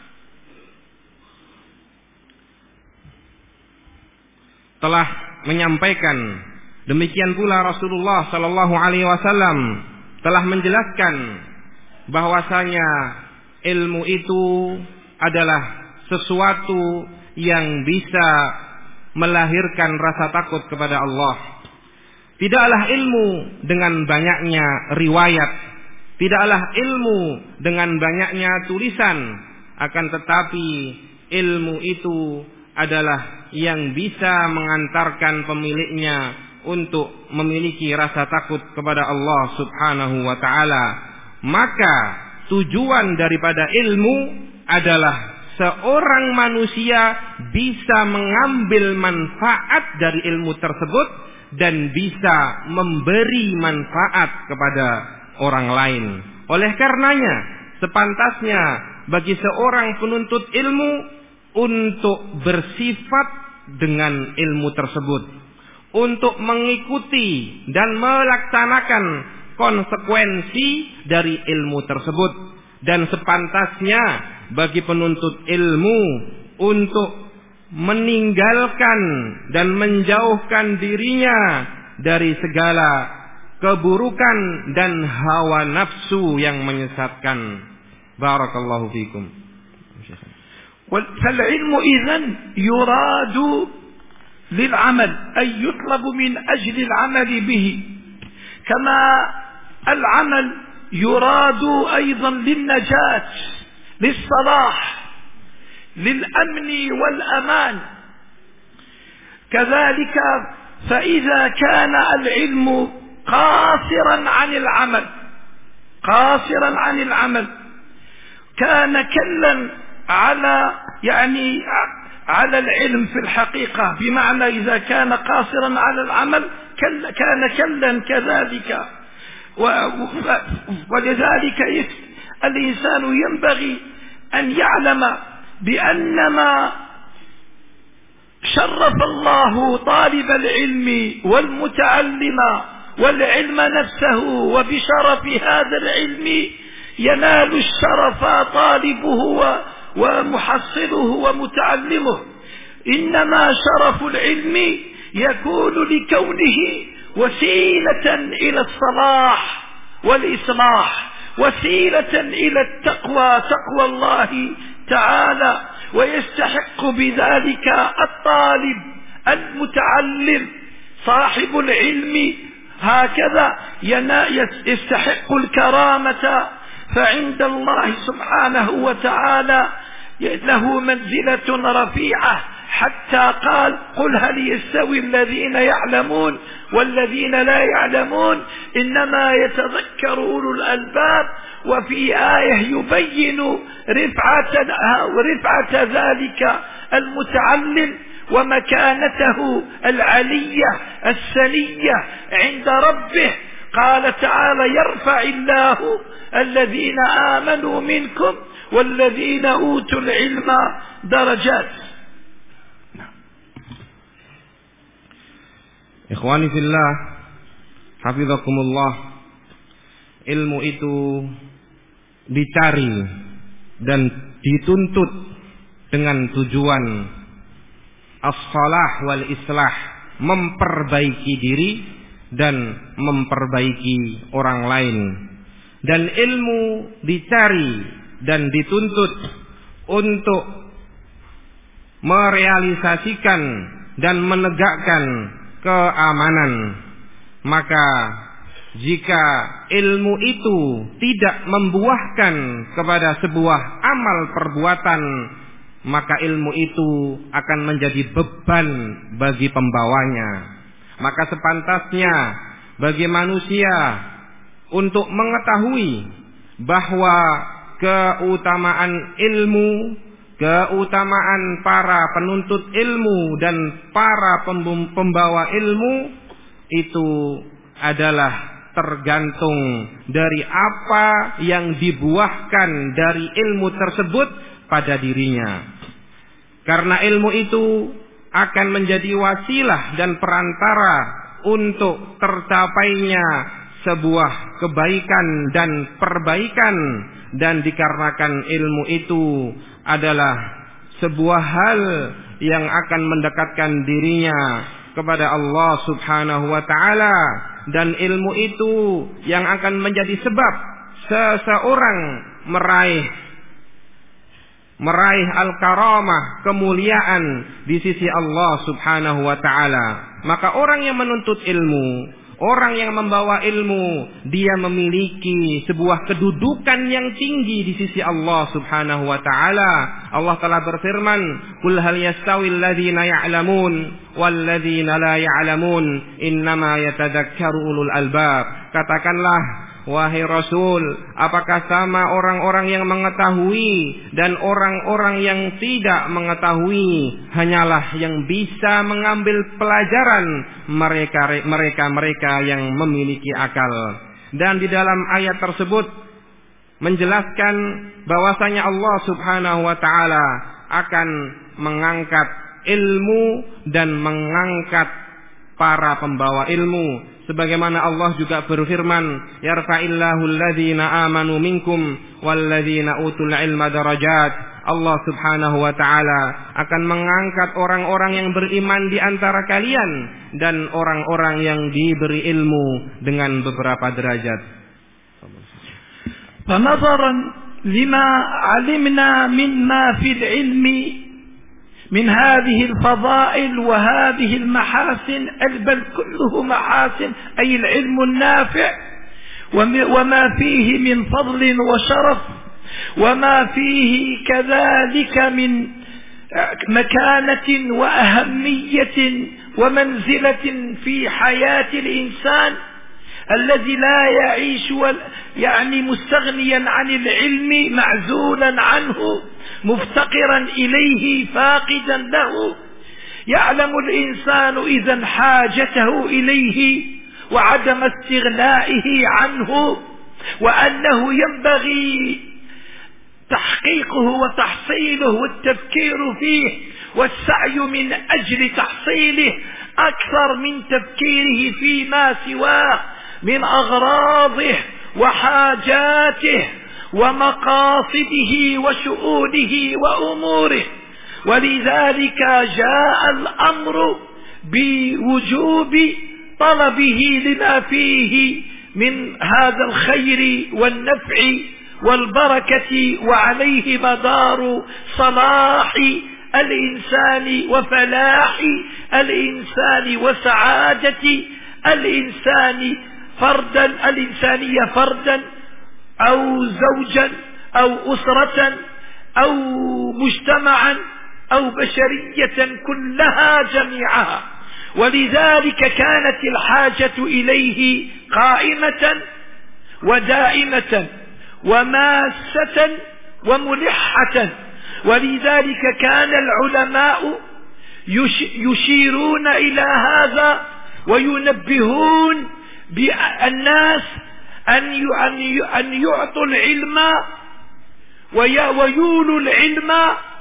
telah menyampaikan, demikian pula Rasulullah sallallahu alaihi wasallam telah menjelaskan bahwasanya ilmu itu adalah sesuatu yang bisa melahirkan rasa takut kepada Allah. Tidaklah ilmu dengan banyaknya riwayat, tidaklah ilmu dengan banyaknya tulisan, akan tetapi ilmu itu adalah yang bisa mengantarkan pemiliknya untuk memiliki rasa takut kepada Allah Subhanahu wa taala. Maka tujuan daripada ilmu adalah seorang manusia bisa mengambil manfaat dari ilmu tersebut dan bisa memberi manfaat kepada orang lain. Oleh karenanya, sepantasnya bagi seorang penuntut ilmu untuk bersifat dengan ilmu tersebut, untuk mengikuti dan melaksanakan konsekuensi dari ilmu tersebut, dan sepantasnya bagi penuntut ilmu untuk meninggalkan dan menjauhkan dirinya dari segala keburukan dan hawa nafsu yang menyesatkan. Barakallahu fikum. فالعلم إذن يراد للعمل، أي يطلب من أجل العمل به، كما العمل يراد أيضا للنجاة، للصلاح، للأمن والأمان. كذلك فإذا كان العلم قاصرا عن العمل كان كلا على العلم في الحقيقة، بمعنى إذا كان قاصرا على العمل كان كلا كذلك. ولذلك الإنسان ينبغي أن يعلم بأنما شرف الله طالب العلم والمتعلم والعلم نفسه، وبشرف هذا العلم ينال الشرف طالبه ومحصله ومتعلمه. إنما شرف العلم يكون لكونه وسيلة إلى الصلاح والإصلاح، وسيلة إلى التقوى، تقوى الله تعالى. ويستحق بذلك الطالب المتعلم صاحب العلم هكذا يستحق الكرامة، فعند الله سبحانه وتعالى له منزلة رفيعة، حتى قال: قل هل يستوي الذين يعلمون والذين لا يعلمون إنما يتذكر أولو الألباب. وفي آية يبين رفعة ذلك المتعلم ومكانته العلية السنية عند ربه. قال تعالى: يرفع الله الذين آمنوا منكم والذين أوتوا العلم درجات. Ikhwani fillah, hafizakumullah, ilmu itu dicari dan dituntut dengan tujuan as-salah wal islah, memperbaiki diri dan memperbaiki orang lain. Dan ilmu dicari dan dituntut untuk merealisasikan dan menegakkan keamanan. Maka jika ilmu itu tidak membuahkan kepada sebuah amal perbuatan, maka ilmu itu akan menjadi beban bagi pembawanya. Maka sepantasnya bagi manusia untuk mengetahui bahwa keutamaan ilmu, keutamaan para penuntut ilmu dan para pembawa ilmu itu adalah tergantung dari apa yang dibuahkan dari ilmu tersebut pada dirinya. Karena ilmu itu akan menjadi wasilah dan perantara untuk tercapainya sebuah kebaikan dan perbaikan, dan dikarenakan ilmu itu adalah sebuah hal yang akan mendekatkan dirinya kepada Allah Subhanahu wa taala, dan ilmu itu yang akan menjadi sebab seseorang meraih al-karamah, kemuliaan di sisi Allah Subhanahu wa taala. Maka orang yang menuntut ilmu, Orang yang membawa ilmu, dia memiliki sebuah kedudukan yang tinggi di sisi Allah Subhanahu wa taala. Allah telah berfirman, "Qul hal yastawil ladzina ya'lamun wal ladzina la ya'lamun, innama yatadzakkaru ulul albab." Katakanlah, wahai Rasul, apakah sama orang-orang yang mengetahui dan orang-orang yang tidak mengetahui? Hanyalah yang bisa mengambil pelajaran mereka yang memiliki akal. Dan di dalam ayat tersebut menjelaskan bahwasanya Allah Subhanahu wa taala akan mengangkat ilmu dan mengangkat para pembawa ilmu. Sebagaimana Allah juga berfirman, yarfa'illahu alladhina amanu minkum walladhina utul ilma darajat. Allah Subhanahu wa taala akan mengangkat orang-orang yang beriman di antara kalian dan orang-orang yang diberi ilmu dengan beberapa derajat. فنظرا لما علمنا مما في العلم من هذه الفضائل وهذه المحاسن، بل كله محاسن، أي العلم النافع وما فيه من فضل وشرف، وما فيه كذلك من مكانة وأهمية ومنزلة في حياة الإنسان الذي لا يعيش يعني مستغنيا عن العلم، معزولا عنه، مفتقرا إليه، فاقدا له. يعلم الإنسان إذن حاجته إليه وعدم استغنائه عنه، وأنه ينبغي تحقيقه وتحصيله والتفكير فيه والسعي من أجل تحصيله أكثر من تفكيره فيما سواه من أغراضه وحاجاته ومقاصده وشؤونه وأموره. ولذلك جاء الأمر بوجوب طلبه لما فيه من هذا الخير والنفع والبركة، وعليه مدار صلاح الإنسان وفلاح الإنسان وسعادة الإنسان فردا، الإنسانية فردا أو زوجا أو أسرة أو مجتمعا أو بشرية كلها جميعها. ولذلك كانت الحاجة إليه قائمة ودائمة وماسة وملحة. ولذلك كان العلماء يشيرون إلى هذا وينبهون بالناس أن يعطوا العلم ويولوا العلم،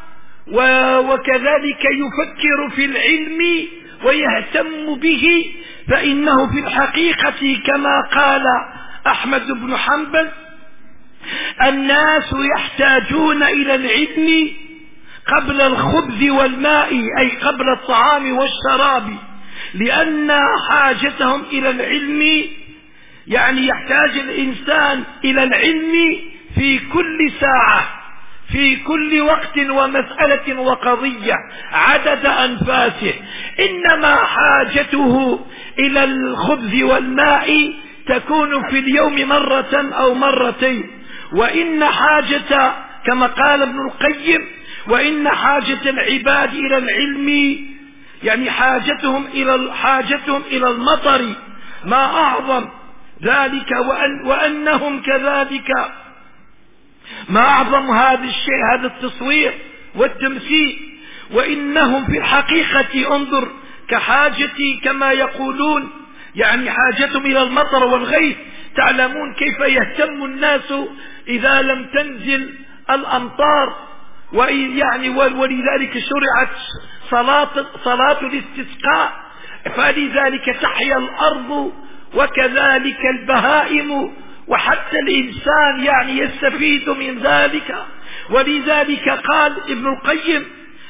وكذلك يفكر في العلم ويهتم به، فإنه في الحقيقة كما قال أحمد بن حنبل: الناس يحتاجون إلى العلم قبل الخبز والماء، أي قبل الطعام والشراب، لأن حاجتهم إلى العلم يعني يحتاج الإنسان إلى العلم في كل ساعة، في كل وقت ومسألة وقضية عدد أنفاسه. إنما حاجته إلى الخبز والماء تكون في اليوم مرة أو مرتين. وإن حاجة كما قال ابن القيم: وإن حاجة العباد إلى العلم يعني حاجتهم إلى المطر ما أعظم ذلك، وأنهم كذلك ما أعظم هذا الشيء، هذا التصوير والتمثيل. وإنهم في الحقيقة انظر كحاجتي كما يقولون، يعني حاجتهم إلى المطر والغيث. تعلمون كيف يهتم الناس إذا لم تنزل الأمطار، ويعني ولذلك شرعت صلاة الاستسقاء، فلذلك تحيا الأرض وكذلك البهائم وحتى الإنسان يعني يستفيد من ذلك. ولذلك قال ابن القيم: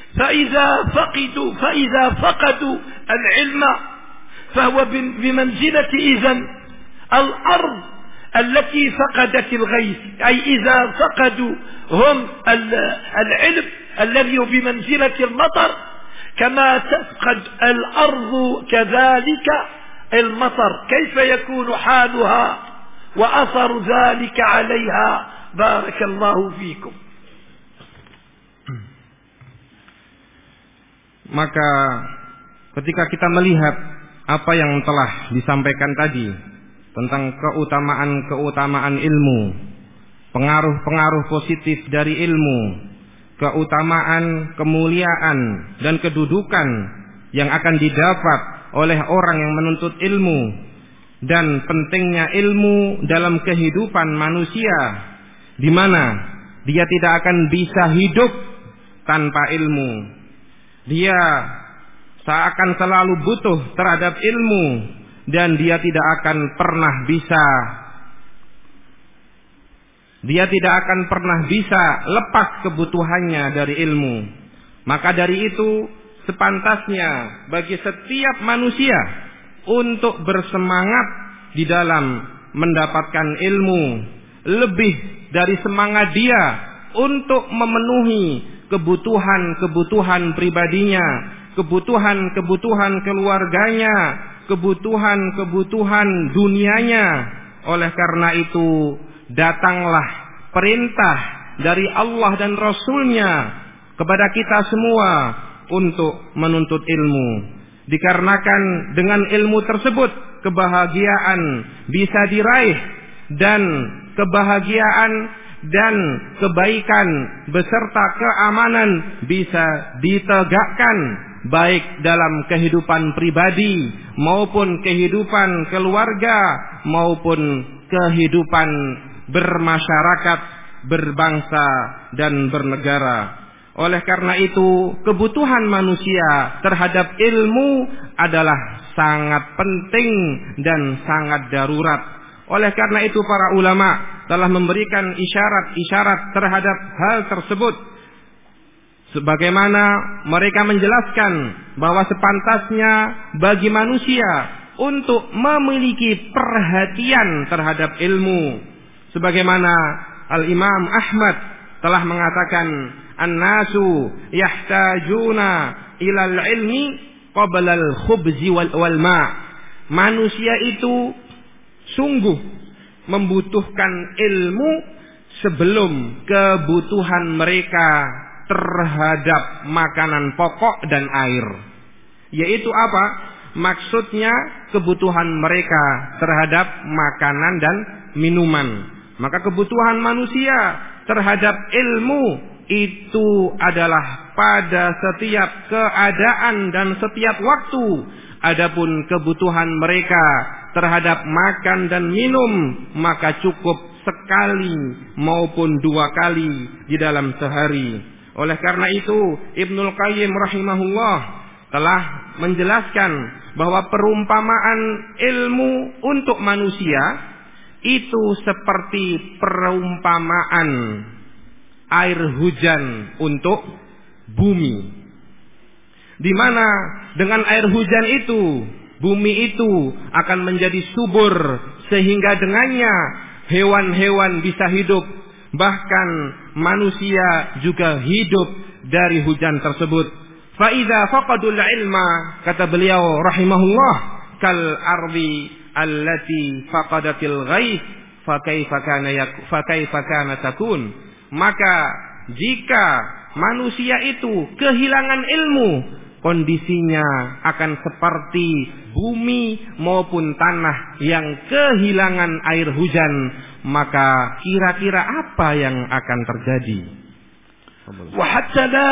فإذا فقدوا العلم فهو بمنزلة إذن الأرض التي فقدت الغيث، أي إذا فقدوا هم العلم الذي بمنزلة المطر، كما تفقد الأرض كذلك المطر كيف يكون حالها وأثر ذلك عليها. بارك الله فيكم. Maka ketika kita melihat apa yang telah disampaikan tadi tentang keutamaan ilmu, pengaruh-pengaruh positif dari ilmu, keutamaan, kemuliaan dan kedudukan yang akan didapat oleh orang yang menuntut ilmu, dan pentingnya ilmu dalam kehidupan manusia, di mana dia tidak akan bisa hidup tanpa ilmu. Dia seakan selalu butuh terhadap ilmu, dan dia tidak akan pernah bisa lepas kebutuhannya dari ilmu. Maka dari itu sepantasnya bagi setiap manusia untuk bersemangat di dalam mendapatkan ilmu, lebih dari semangat dia untuk memenuhi kebutuhan-kebutuhan pribadinya, kebutuhan-kebutuhan keluarganya, kebutuhan-kebutuhan dunianya. Oleh karena itu datanglah perintah dari Allah dan Rasul-Nya kepada kita semua untuk menuntut ilmu. Dikarenakan dengan ilmu tersebut kebahagiaan bisa diraih, dan kebahagiaan dan kebaikan beserta keamanan bisa ditegakkan, baik dalam kehidupan pribadi maupun kehidupan keluarga maupun kehidupan bermasyarakat, berbangsa dan bernegara. Oleh karena itu kebutuhan manusia terhadap ilmu adalah sangat penting dan sangat darurat. Oleh karena itu para ulama telah memberikan isyarat-isyarat terhadap hal tersebut, sebagaimana mereka menjelaskan bahwa sepantasnya bagi manusia untuk memiliki perhatian terhadap ilmu, sebagaimana Al-Imam Ahmad telah mengatakan, an-nasu yahtajuna ilal ilmi qabla al-khubzi wal ma'. Manusia itu sungguh membutuhkan ilmu sebelum kebutuhan mereka terhadap makanan pokok dan air. Yaitu apa? Maksudnya kebutuhan mereka terhadap makanan dan minuman. Maka kebutuhan manusia terhadap ilmu itu adalah pada setiap keadaan dan setiap waktu. Adapun kebutuhan mereka terhadap makan dan minum, maka cukup sekali maupun 2 kali di dalam sehari. Oleh karena itu Ibnul Qayyim rahimahullah telah menjelaskan bahwa perumpamaan ilmu untuk manusia itu seperti perumpamaan air hujan untuk bumi, di mana dengan air hujan itu bumi itu akan menjadi subur, sehingga dengannya hewan-hewan bisa hidup, bahkan manusia juga hidup dari hujan tersebut. Fa idza faqadul ilma, kata beliau rahimahullah, kal ardi allati faqadatil ghaith fa kaifa kana takun. Maka jika manusia itu kehilangan ilmu, kondisinya akan seperti bumi maupun tanah yang kehilangan air hujan. Maka kira-kira apa yang akan terjadi? Wa hatta la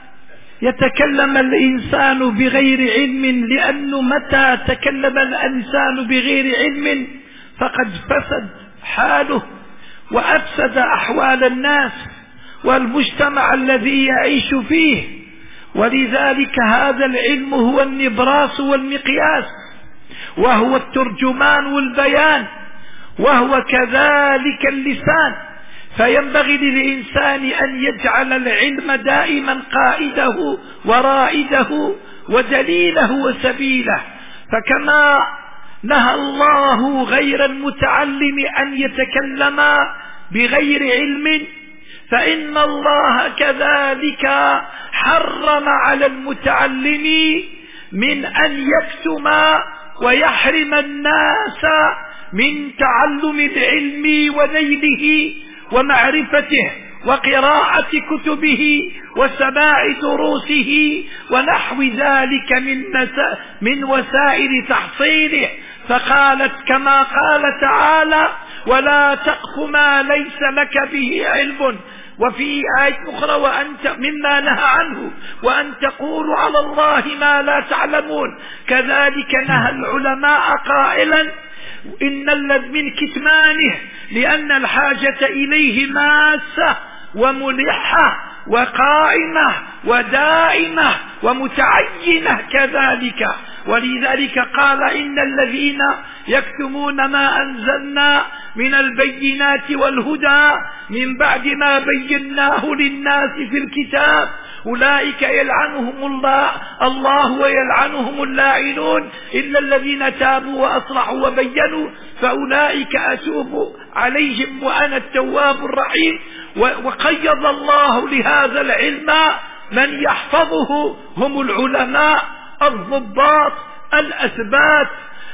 يتكلم الإنسان بغير علم لأنه متى تكلم الإنسان بغير علم فقد فسد حاله وأفسد أحوال الناس والمجتمع الذي يعيش فيه. ولذلك هذا العلم هو النبراس والمقياس، وهو الترجمان والبيان، وهو كذلك اللسان. فينبغي للإنسان أن يجعل العلم دائما قائده ورائده ودليله وسبيله. فكما نهى الله غير المتعلم أن يتكلم بغير علم، فإن الله كذلك حرم على المتعلم من أن يكتم ويحرم الناس من تعلم العلم ونيله ومعرفته وقراءة كتبه وسماع دروسه ونحو ذلك من وسائل تحصيله. فقالت كما قال تعالى: ولا تقف ما ليس لك به علم. وفي آية أخرى: وأنت مما نهى عنه وأن تقولوا على الله ما لا تعلمون. كذلك نهى العلماء قائلا: إن من كتمانه، لأن الحاجة إليه ماسة وملحة وقائمة ودائمة ومتعينة كذلك. ولذلك قال: إن الذين يكتمون ما أنزلنا من البينات والهدى من بعد ما بيناه للناس في الكتاب أولئك يلعنهم الله ويلعنهم اللاعنون إلا الذين تابوا وأصلحوا وبينوا فأولئك أتوب عليهم وأنا التواب الرحيم. وقيض الله لهذا العلم من يحفظه هم العلماء الضباط الأثبات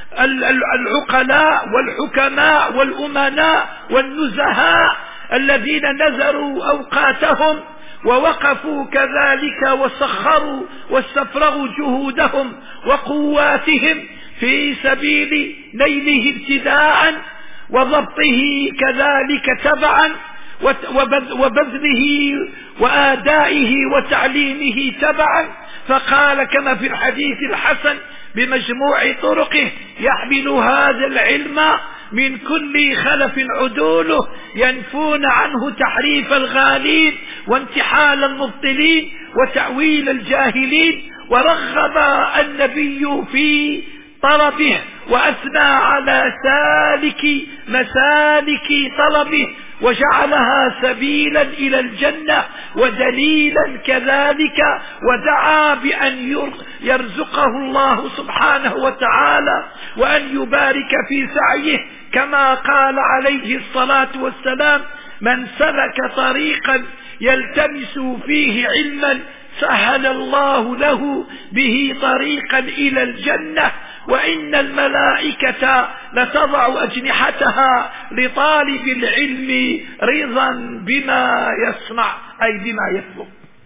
العقلاء والحكماء والأمناء والنزهاء الذين نذروا أوقاتهم ووقفوا كذلك وسخروا واستفرغوا جهودهم وقواتهم في سبيل نيله ابتداء وضبطه كذلك تبعا وبذله وآدائه وتعليمه تبعا. فقال كما في الحديث الحسن بمجموع طرقه: يحمل هذا العلم من كل خلف عدوله ينفون عنه تحريف الغالين وانتحال المبطلين وتأويل الجاهلين. ورغب النبي في طلبه وأثنى على مسالك طلبه وجعلها سبيلا إلى الجنة ودليلا كذلك، ودعا بأن يرزقه الله سبحانه وتعالى وأن يبارك في سعيه كما قال عليه الصلاة والسلام: من سلك طريقا يلتمس فيه علما سهل الله له به طريقا إلى الجنة وإن الملائكة لتضع أجنحتها لطالب العلم رضا بما يصنع أي بما يطلب.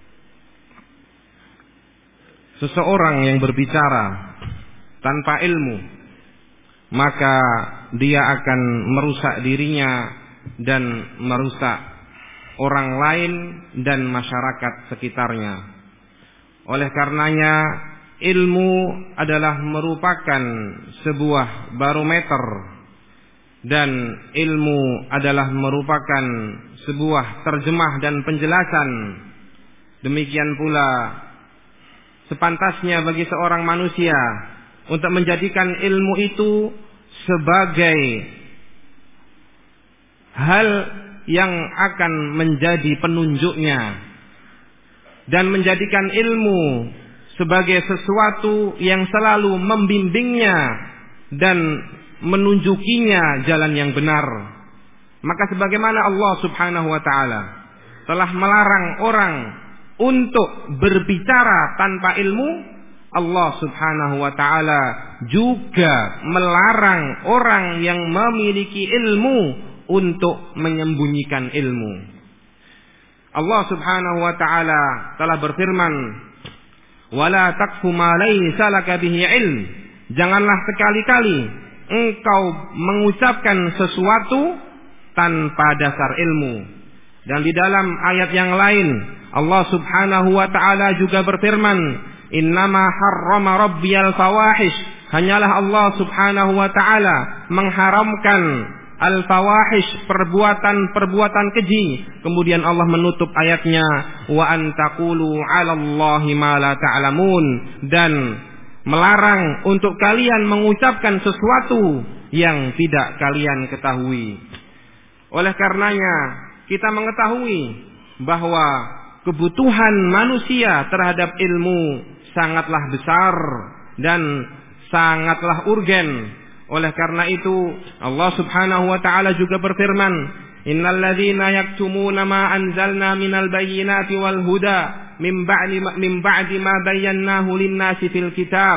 Seseorang yang berbicara tanpa ilmu, maka dia akan merusak dirinya dan merusak orang lain dan masyarakat sekitarnya. Oleh karenanya, ilmu adalah merupakan sebuah barometer dan ilmu adalah merupakan sebuah terjemah dan penjelasan. Demikian pula sepantasnya bagi seorang manusia untuk menjadikan ilmu itu sebagai hal yang akan menjadi penunjuknya dan menjadikan ilmu sebagai sesuatu yang selalu membimbingnya dan menunjukinya jalan yang benar. Maka sebagaimana Allah Subhanahu wa taala telah melarang orang untuk berbicara tanpa ilmu, Allah Subhanahu wa taala juga melarang orang yang memiliki ilmu untuk menyembunyikan ilmu. Allah Subhanahu wa taala telah berfirman: "Wala taqfu ma laysa laka bihi ilm." Janganlah sekali-kali engkau mengucapkan sesuatu tanpa dasar ilmu. Dan di dalam ayat yang lain Allah Subhanahu wa taala juga berfirman: "Innama harrama rabbiyal fawahish." Hanyalah Allah Subhanahu wa taala mengharamkan al-fawahish, perbuatan keji. Kemudian Allah menutup ayatnya, wa an taqulu 'alallahi ma la ta'lamun, dan melarang untuk kalian mengucapkan sesuatu yang tidak kalian ketahui. Oleh karenanya kita mengetahui bahwa kebutuhan manusia terhadap ilmu sangatlah besar dan sangatlah urgen. Oleh karena itu Allah Subhanahu wa taala juga berfirman, "Innal ladzina yaktumuna ma anzalna minal bayyinati wal huda min ba'di ma bayyanahu lin-nasi fil kitab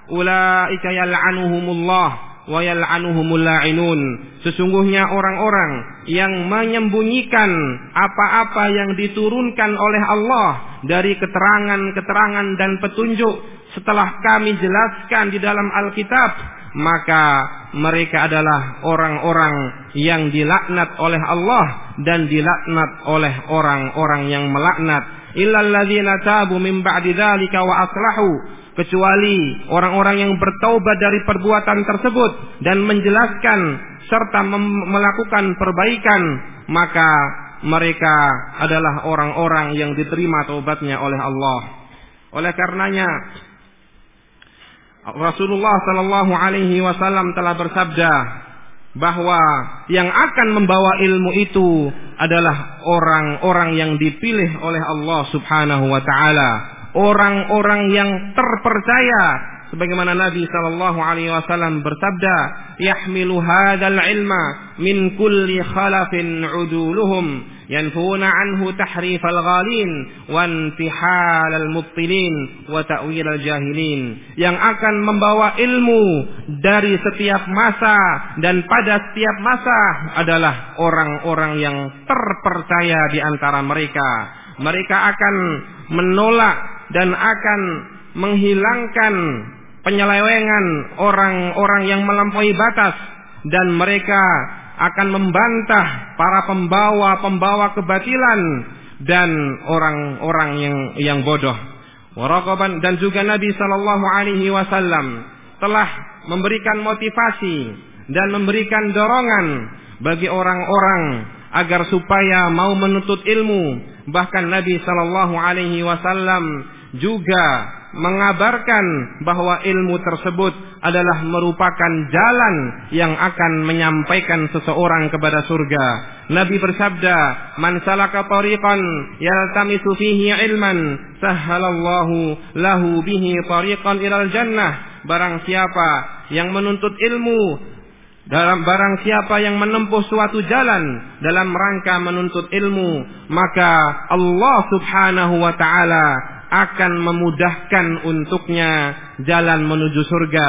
ulaika yal'anuhumullah wa yal'anuhumul la'inun. Sesungguhnya orang-orang yang menyembunyikan apa-apa yang diturunkan oleh Allah dari keterangan-keterangan dan petunjuk setelah kami jelaskan di dalam Alkitab, maka mereka adalah orang-orang yang dilaknat oleh Allah dan dilaknat oleh orang-orang yang melaknat. Illal ladzina tabu min ba'di dzalika wa aslahu, kecuali orang-orang yang bertaubat dari perbuatan tersebut dan menjelaskan serta melakukan perbaikan, maka mereka adalah orang-orang yang diterima taubatnya oleh Allah. Oleh karenanya Rasulullah sallallahu alaihi wasallam telah bersabda bahwa yang akan membawa ilmu itu adalah orang-orang yang dipilih oleh Allah Subhanahu wa taala, orang-orang yang terpercaya, sebagaimana Nabi sallallahu alaihi wasallam bersabda, yahmilu hadzal ilma min kulli khalafin uduluhum yanfuna anhu tahrifal ghalin wa intihalal mubtilin wa ta'wilal jahilin. Yang akan membawa ilmu dari setiap masa dan pada setiap masa adalah orang-orang yang terpercaya di antara mereka. Mereka akan menolak dan akan menghilangkan penyelewengan orang-orang yang melampaui batas, dan mereka akan membantah para pembawa kebatilan dan orang-orang yang bodoh. Waraqaban, dan juga Nabi sallallahu alaihi wasallam telah memberikan motivasi dan memberikan dorongan bagi orang-orang agar supaya mau menuntut ilmu. Bahkan Nabi sallallahu alaihi wasallam juga mengabarkan bahwa ilmu tersebut adalah merupakan jalan yang akan menyampaikan seseorang kepada surga. Nabi bersabda, "Man salaka tariqan yaltamisu fihi ilman, sahhalallahu lahu bihi tariqan ilal jannah." Barang siapa yang menuntut ilmu, barang siapa yang menempuh suatu jalan dalam rangka menuntut ilmu, maka Allah Subhanahu wa taala akan memudahkan untuknya jalan menuju surga.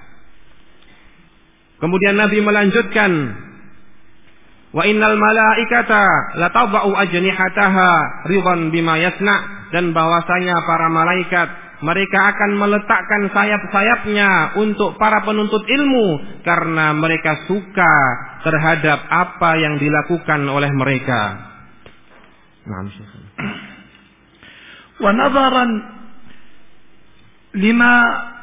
Kemudian Nabi melanjutkan, wa innal malaikata latadau ajnihataha ridwan bima yasna, dan bahwasanya para malaikat mereka akan meletakkan sayap-sayapnya untuk para penuntut ilmu karena mereka suka terhadap apa yang dilakukan oleh mereka. ونظرا لما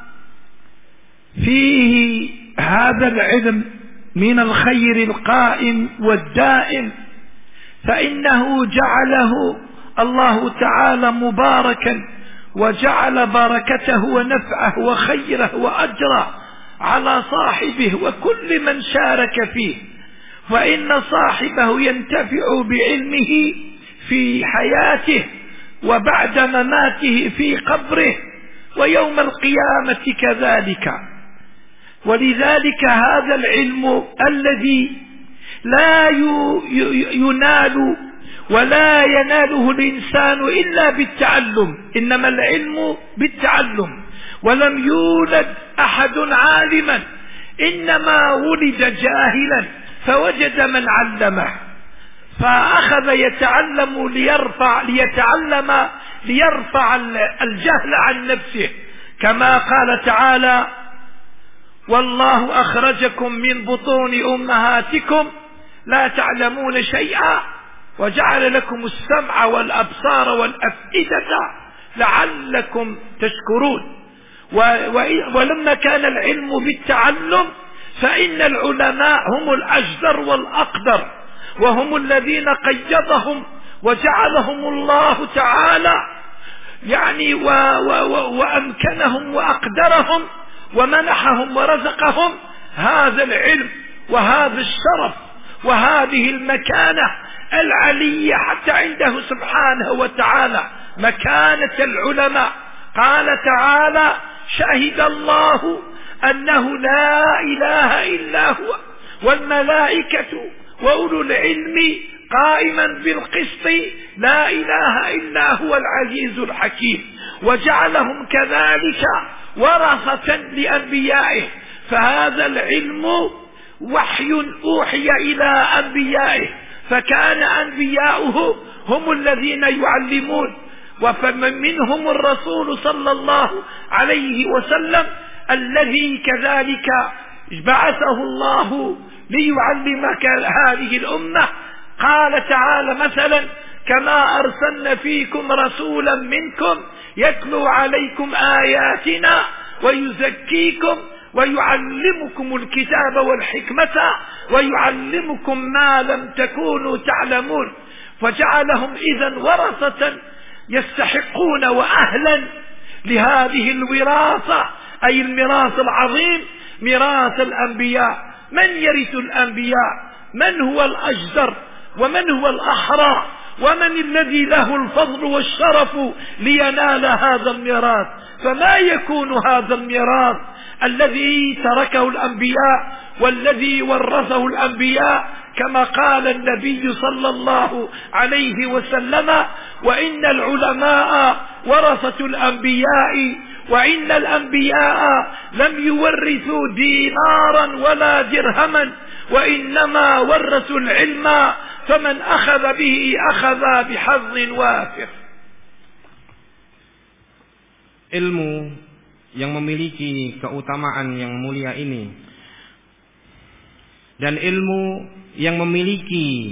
فيه هذا العلم من الخير القائم والدائم، فإنه جعله الله تعالى مباركا، وجعل بركته ونفعه وخيره وأجره على صاحبه وكل من شارك فيه، وإن صاحبه ينتفع بعلمه في حياته وبعد مماته في قبره ويوم القيامة كذلك. ولذلك هذا العلم الذي لا ينال ولا يناله الإنسان إلا بالتعلم، إنما العلم بالتعلم، ولم يولد أحد عالما، إنما ولد جاهلا فوجد من علمه فأخذ يتعلم ليرفع الجهل عن نفسه، كما قال تعالى: والله أخرجكم من بطون أمهاتكم لا تعلمون شيئا وجعل لكم السمع والأبصار والأفئدة لعلكم تشكرون. ولما كان العلم بالتعلم فإن العلماء هم الأجدر والأقدر، وهم الذين قيضهم وجعلهم الله تعالى يعني وأمكنهم وأقدرهم ومنحهم ورزقهم هذا العلم وهذا الشرف وهذه المكانة العلية حتى عنده سبحانه وتعالى، مكانة العلماء. قال تعالى: شهد الله أنه لا إله إلا هو والملائكة وأولو العلم قائما بالقسط لا إله إلا هو العزيز الحكيم. وجعلهم كذلك ورثة لأنبيائه، فهذا العلم وحي أوحي إلى أنبيائه، فكان أنبياؤه هم الذين يعلمون، ومنهم الرسول صلى الله عليه وسلم الذي كذلك بعثه الله ليعلمك هذه الأمة. قال تعالى مثلا: كما أرسلنا فيكم رسولا منكم يتلو عليكم آياتنا ويزكيكم ويعلمكم الكتاب والحكمة ويعلمكم ما لم تكونوا تعلمون. فجعلهم إذن ورثة يستحقون وأهلا لهذه الوراثة، أي الميراث العظيم، ميراث الأنبياء. من يرث الأنبياء؟ من هو الأجدر ومن هو الأحرى ومن الذي له الفضل والشرف لينال هذا الميراث؟ فما يكون هذا الميراث الذي تركه الأنبياء والذي ورثه الأنبياء، كما قال النبي صلى الله عليه وسلم: وإن العلماء ورثة الأنبياء وإن الأنبياء لم يورثوا دينارا ولا درهما وإنما ورثوا العلم فمن أخذ به أخذ بحظ وافر. Ilmu yang memiliki keutamaan yang mulia ini dan ilmu yang memiliki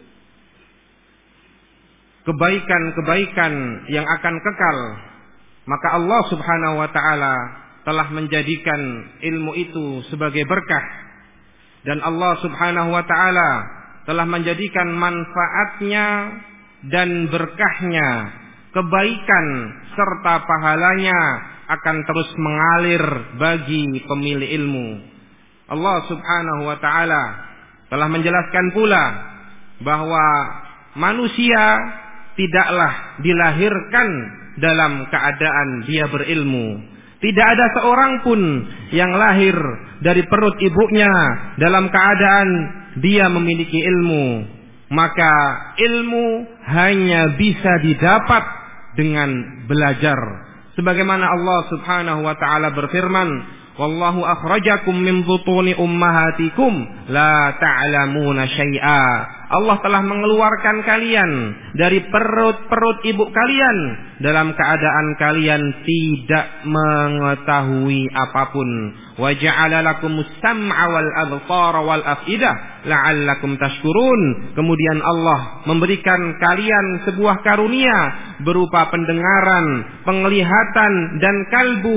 kebaikan-kebaikan yang akan kekal, maka Allah Subhanahu wa ta'ala telah menjadikan ilmu itu sebagai berkah, dan Allah Subhanahu wa ta'ala telah menjadikan manfaatnya dan berkahnya, kebaikan serta pahalanya akan terus mengalir bagi pemilik ilmu. Allah Subhanahu wa ta'ala telah menjelaskan pula bahwa manusia tidaklah dilahirkan dalam keadaan dia berilmu. Tidak ada seorang pun yang lahir dari perut ibunya dalam keadaan dia memiliki ilmu. Maka ilmu hanya bisa didapat dengan belajar. Sebagaimana Allah Subhanahu wa ta'ala berfirman: wallahu akhrajakum min butuni ummahatikum la ta'lamuna syai'a. Allah telah mengeluarkan kalian dari perut-perut ibu kalian dalam keadaan kalian tidak mengetahui apapun. Wa ja'ala lakumus sam'a wal absara wal afidah la'allakum tashkurun. Kemudian Allah memberikan kalian sebuah karunia berupa pendengaran, penglihatan dan kalbu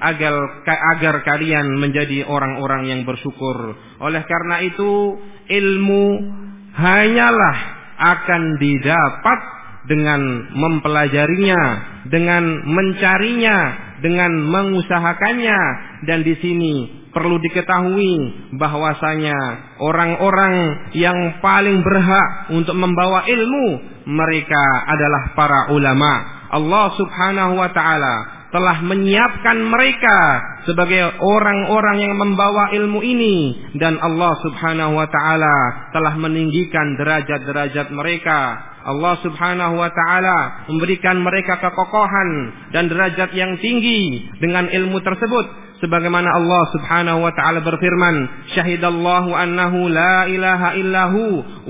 agar kalian menjadi orang-orang yang bersyukur. Oleh karena itu, ilmu hanyalah akan didapat dengan mempelajarinya, dengan mencarinya, dengan mengusahakannya. Dan di sini perlu diketahui bahwasanya orang-orang yang paling berhak untuk membawa ilmu, mereka adalah para ulama. Allah Subhanahu wa ta'ala telah menyiapkan mereka sebagai orang-orang yang membawa ilmu ini, dan Allah Subhanahu wa ta'ala telah meninggikan derajat-derajat mereka. Allah Subhanahu wa ta'ala memberikan mereka kekokohan dan derajat yang tinggi dengan ilmu tersebut. Sebagaimana Allah Subhanahu wa ta'ala berfirman: syahidallahu annahu la ilaha illahu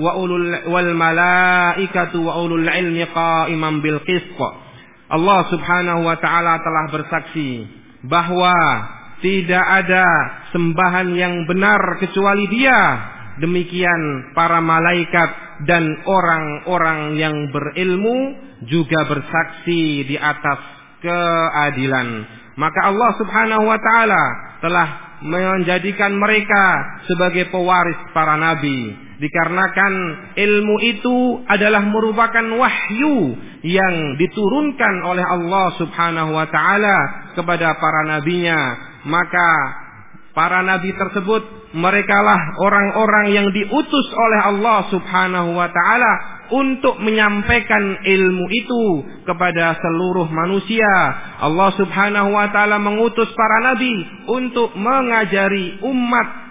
wal malaikatu wa ulul ilmi qa'iman bil qist. Allah Subhanahu wa ta'ala telah bersaksi bahwa tidak ada sembahan yang benar kecuali Dia. Demikian para malaikat dan orang-orang yang berilmu juga bersaksi di atas keadilan. Maka Allah Subhanahu wa ta'ala telah menjadikan mereka sebagai pewaris para nabi. Dikarenakan ilmu itu adalah merupakan wahyu yang diturunkan oleh Allah Subhanahu wa ta'ala kepada para nabinya. Maka para nabi tersebut, merekalah orang-orang yang diutus oleh Allah Subhanahu wa ta'ala untuk menyampaikan ilmu itu kepada seluruh manusia. Allah Subhanahu wa ta'ala mengutus para nabi untuk mengajari umat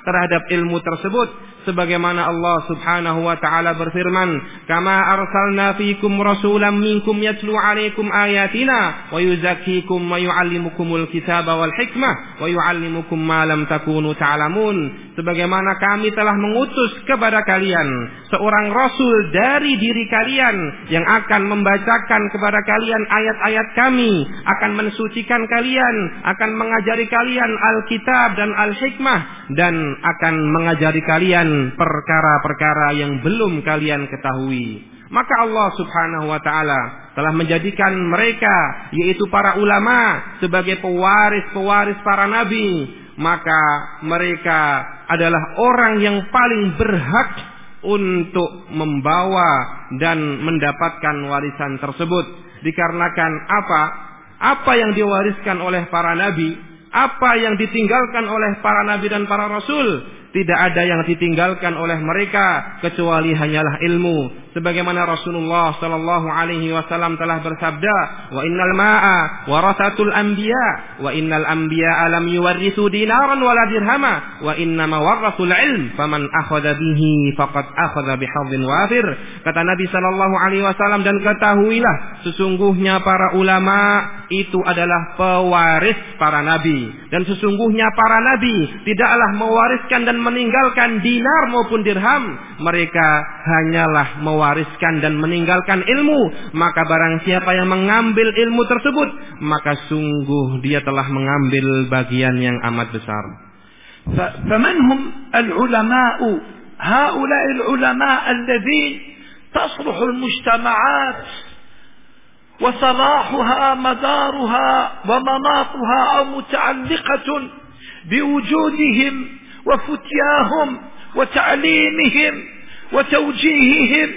terhadap ilmu tersebut, sebagaimana Allah Subhanahu wa taala berfirman, "Kama arsalna fiikum rasulan minkum yatlu 'alaikum ayatina wa yuzakkikum wa yu'allimukumul kitaba wal hikmah wa yu'allimukum ma lam takunu ta'lamun." Sebagaimana kami telah mengutus kepada kalian seorang rasul dari diri kalian yang akan membacakan kepada kalian ayat-ayat kami, akan mensucikan kalian, akan mengajari kalian Alkitab dan Al-Hikmah, dan akan mengajari kalian perkara-perkara yang belum kalian ketahui. Maka Allah Subhanahu wa taala telah menjadikan mereka, yaitu para ulama, sebagai pewaris-pewaris para nabi. Maka mereka adalah orang yang paling berhak untuk membawa dan mendapatkan warisan tersebut. Dikarenakan apa yang diwariskan oleh para nabi, apa yang ditinggalkan oleh para nabi dan para rasul, tidak ada yang ditinggalkan oleh mereka kecuali hanyalah ilmu. Sebagaimana Rasulullah sallallahu alaihi wasallam telah bersabda, "Wa innal ma'a warasatul anbiya, wa innal anbiya lam yuwarrithu dinaran wala dirhama, wa innama warathul ilm, faman akhadha bihi faqad akhadha bihadhin wafir." Kata Nabi sallallahu alaihi wasallam, dan ketahuilah sesungguhnya para ulama itu adalah pewaris para nabi, dan sesungguhnya para nabi tidaklah mewariskan dan meninggalkan dinar maupun dirham, mereka hanyalah mewariskan dan meninggalkan ilmu. Maka barang siapa yang mengambil ilmu tersebut, maka sungguh dia telah mengambil bagian yang amat besar. فمن هم العلماء؟ هؤلاء العلماء الذين تصلح المجتمعات وصلاحها مدارها ومناطها أو متعلقة بوجودهم وفتياهم وتعليمهم وتوجيههم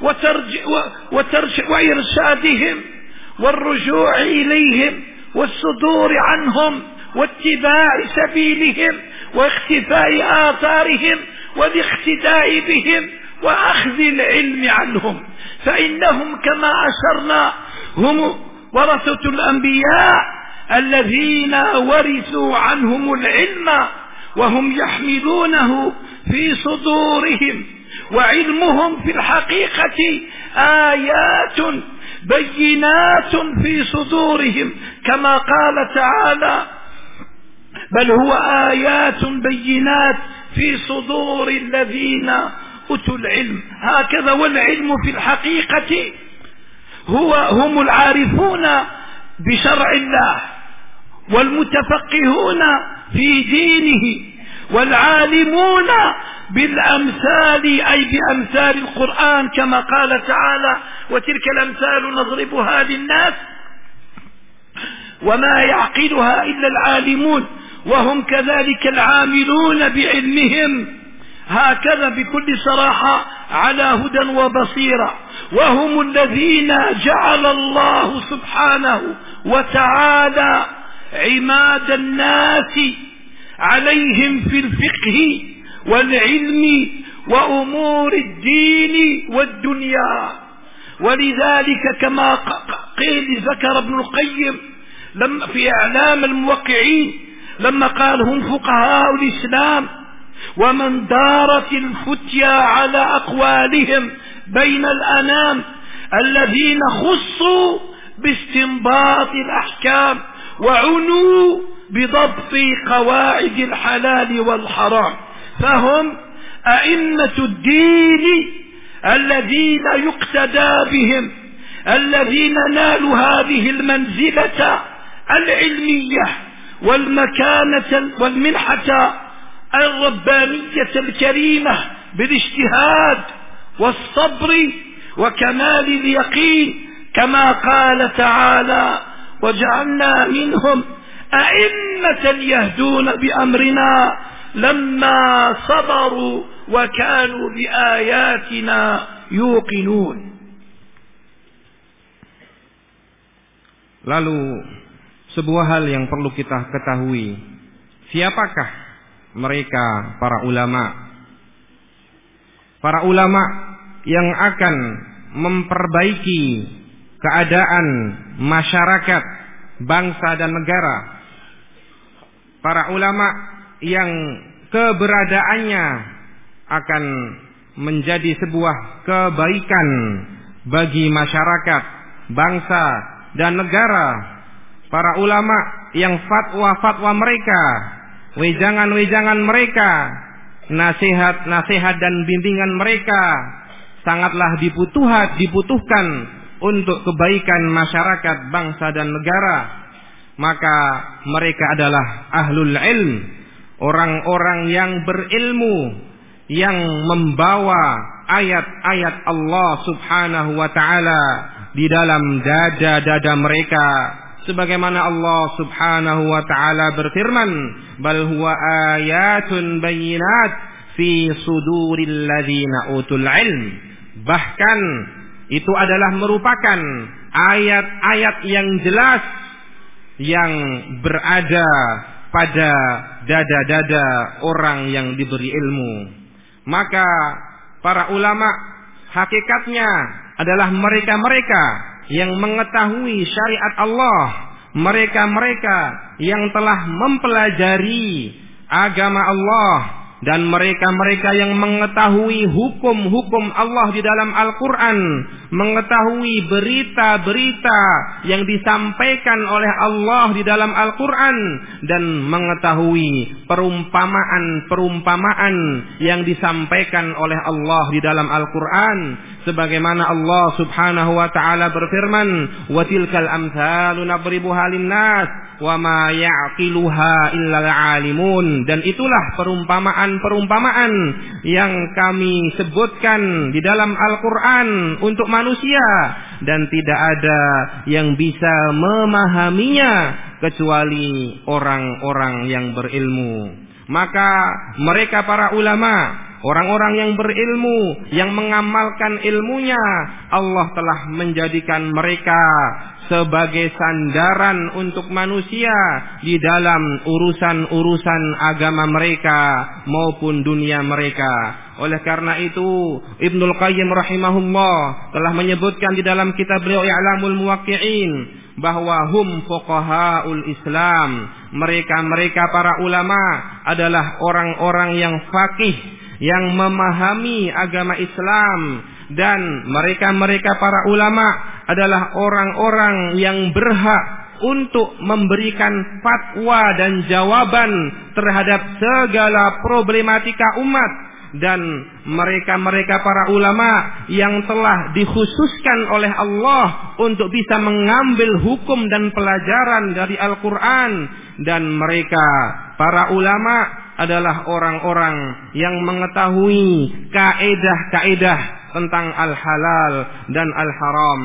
وإرشادهم والرجوع إليهم والصدور عنهم واتباع سبيلهم واختفاء آثارهم والاقتداء بهم وأخذ العلم عنهم، فإنهم كما أشرنا هم ورثة الأنبياء الذين ورثوا عنهم العلم وهم يحملونه في صدورهم، وعلمهم في الحقيقة آيات بينات في صدورهم، كما قال تعالى: بل هو آيات بينات في صدور الذين أوتوا العلم. هكذا، والعلم في الحقيقة هم العارفون بشرع الله والمتفقهون في دينه والعالمون بالأمثال، أي بأمثال القرآن، كما قال تعالى: وتلك الأمثال نضربها للناس وما يعقلها إلا العالمون، وهم كذلك العاملون بعلمهم، هكذا بكل صراحة على هدى وبصيرة. وهم الذين جعل الله سبحانه وتعالى عماد الناس عليهم في الفقه والعلم وأمور الدين والدنيا. ولذلك كما قيل ذكر ابن القيم في إعلام الموقعين لما قال: هم فقهاء الإسلام ومن دارت الفتيا على أقوالهم بين الأنام الذين خصوا باستنباط الأحكام وعنوا بضبط قواعد الحلال والحرام، فهم أئمة الدين الذين يقتدى بهم، الذين نالوا هذه المنزلة العلمية والمكانة والمنحة الربانية الكريمة بالاجتهاد والصبر وكمال اليقين، كما قال تعالى: وجعلنا منهم أئمة يهدون بأمرنا لما صبروا وكانوا بآياتنا يوقنون. Lalu sebuah hal yang perlu kita ketahui, siapakah mereka para ulama? Para ulama yang akan memperbaiki keadaan masyarakat, bangsa dan negara. Para ulama yang keberadaannya akan menjadi sebuah kebaikan bagi masyarakat, bangsa, dan negara. Para ulama yang fatwa-fatwa mereka, wejangan-wejangan mereka, nasihat-nasihat dan bimbingan mereka sangatlah dibutuhkan untuk kebaikan masyarakat, bangsa, dan negara. Maka mereka adalah ahlul ilm, orang-orang yang berilmu, yang membawa ayat-ayat Allah Subhanahu wa ta'ala di dalam dada-dada mereka, sebagaimana Allah Subhanahu wa ta'ala berfirman, bal huwa ayatun bayyinat fi suduril ladzina utul ilm. Bahkan itu adalah merupakan ayat-ayat yang jelas yang berada pada dada-dada orang yang diberi ilmu. Maka para ulama hakikatnya adalah mereka-mereka yang mengetahui syariat Allah, mereka-mereka yang telah mempelajari agama Allah, dan mereka-mereka yang mengetahui hukum-hukum Allah di dalam Al-Quran, mengetahui berita-berita yang disampaikan oleh Allah di dalam Al-Quran, dan mengetahui perumpamaan-perumpamaan yang disampaikan oleh Allah di dalam Al-Quran, sebagaimana Allah Subhanahu wa ta'ala berfirman, wa tilkal amsalu nadribuha linnas wa ma ya'qiluha illal alimun. Dan itulah perumpamaan-perumpamaan yang kami sebutkan di dalam Al-Quran untuk manusia, dan tidak ada yang bisa memahaminya kecuali orang-orang yang berilmu. Maka mereka para ulama, orang-orang yang berilmu, yang mengamalkan ilmunya, Allah telah menjadikan mereka sebagai sandaran untuk manusia di dalam urusan-urusan agama mereka maupun dunia mereka. Oleh karena itu, Ibnul Qayyim rahimahullah telah menyebutkan di dalam kitab beliau I'lamul Muwaqqi'in bahwa hum fuqahaul Islam. Mereka para ulama adalah orang-orang yang faqih, yang memahami agama Islam, dan mereka para ulama adalah orang-orang yang berhak untuk memberikan fatwa dan jawaban terhadap segala problematika umat. Dan mereka para ulama yang telah dikhususkan oleh Allah untuk bisa mengambil hukum dan pelajaran dari Al-Quran. Dan mereka para ulama adalah orang-orang yang mengetahui kaedah-kaedah tentang al-halal dan al-haram,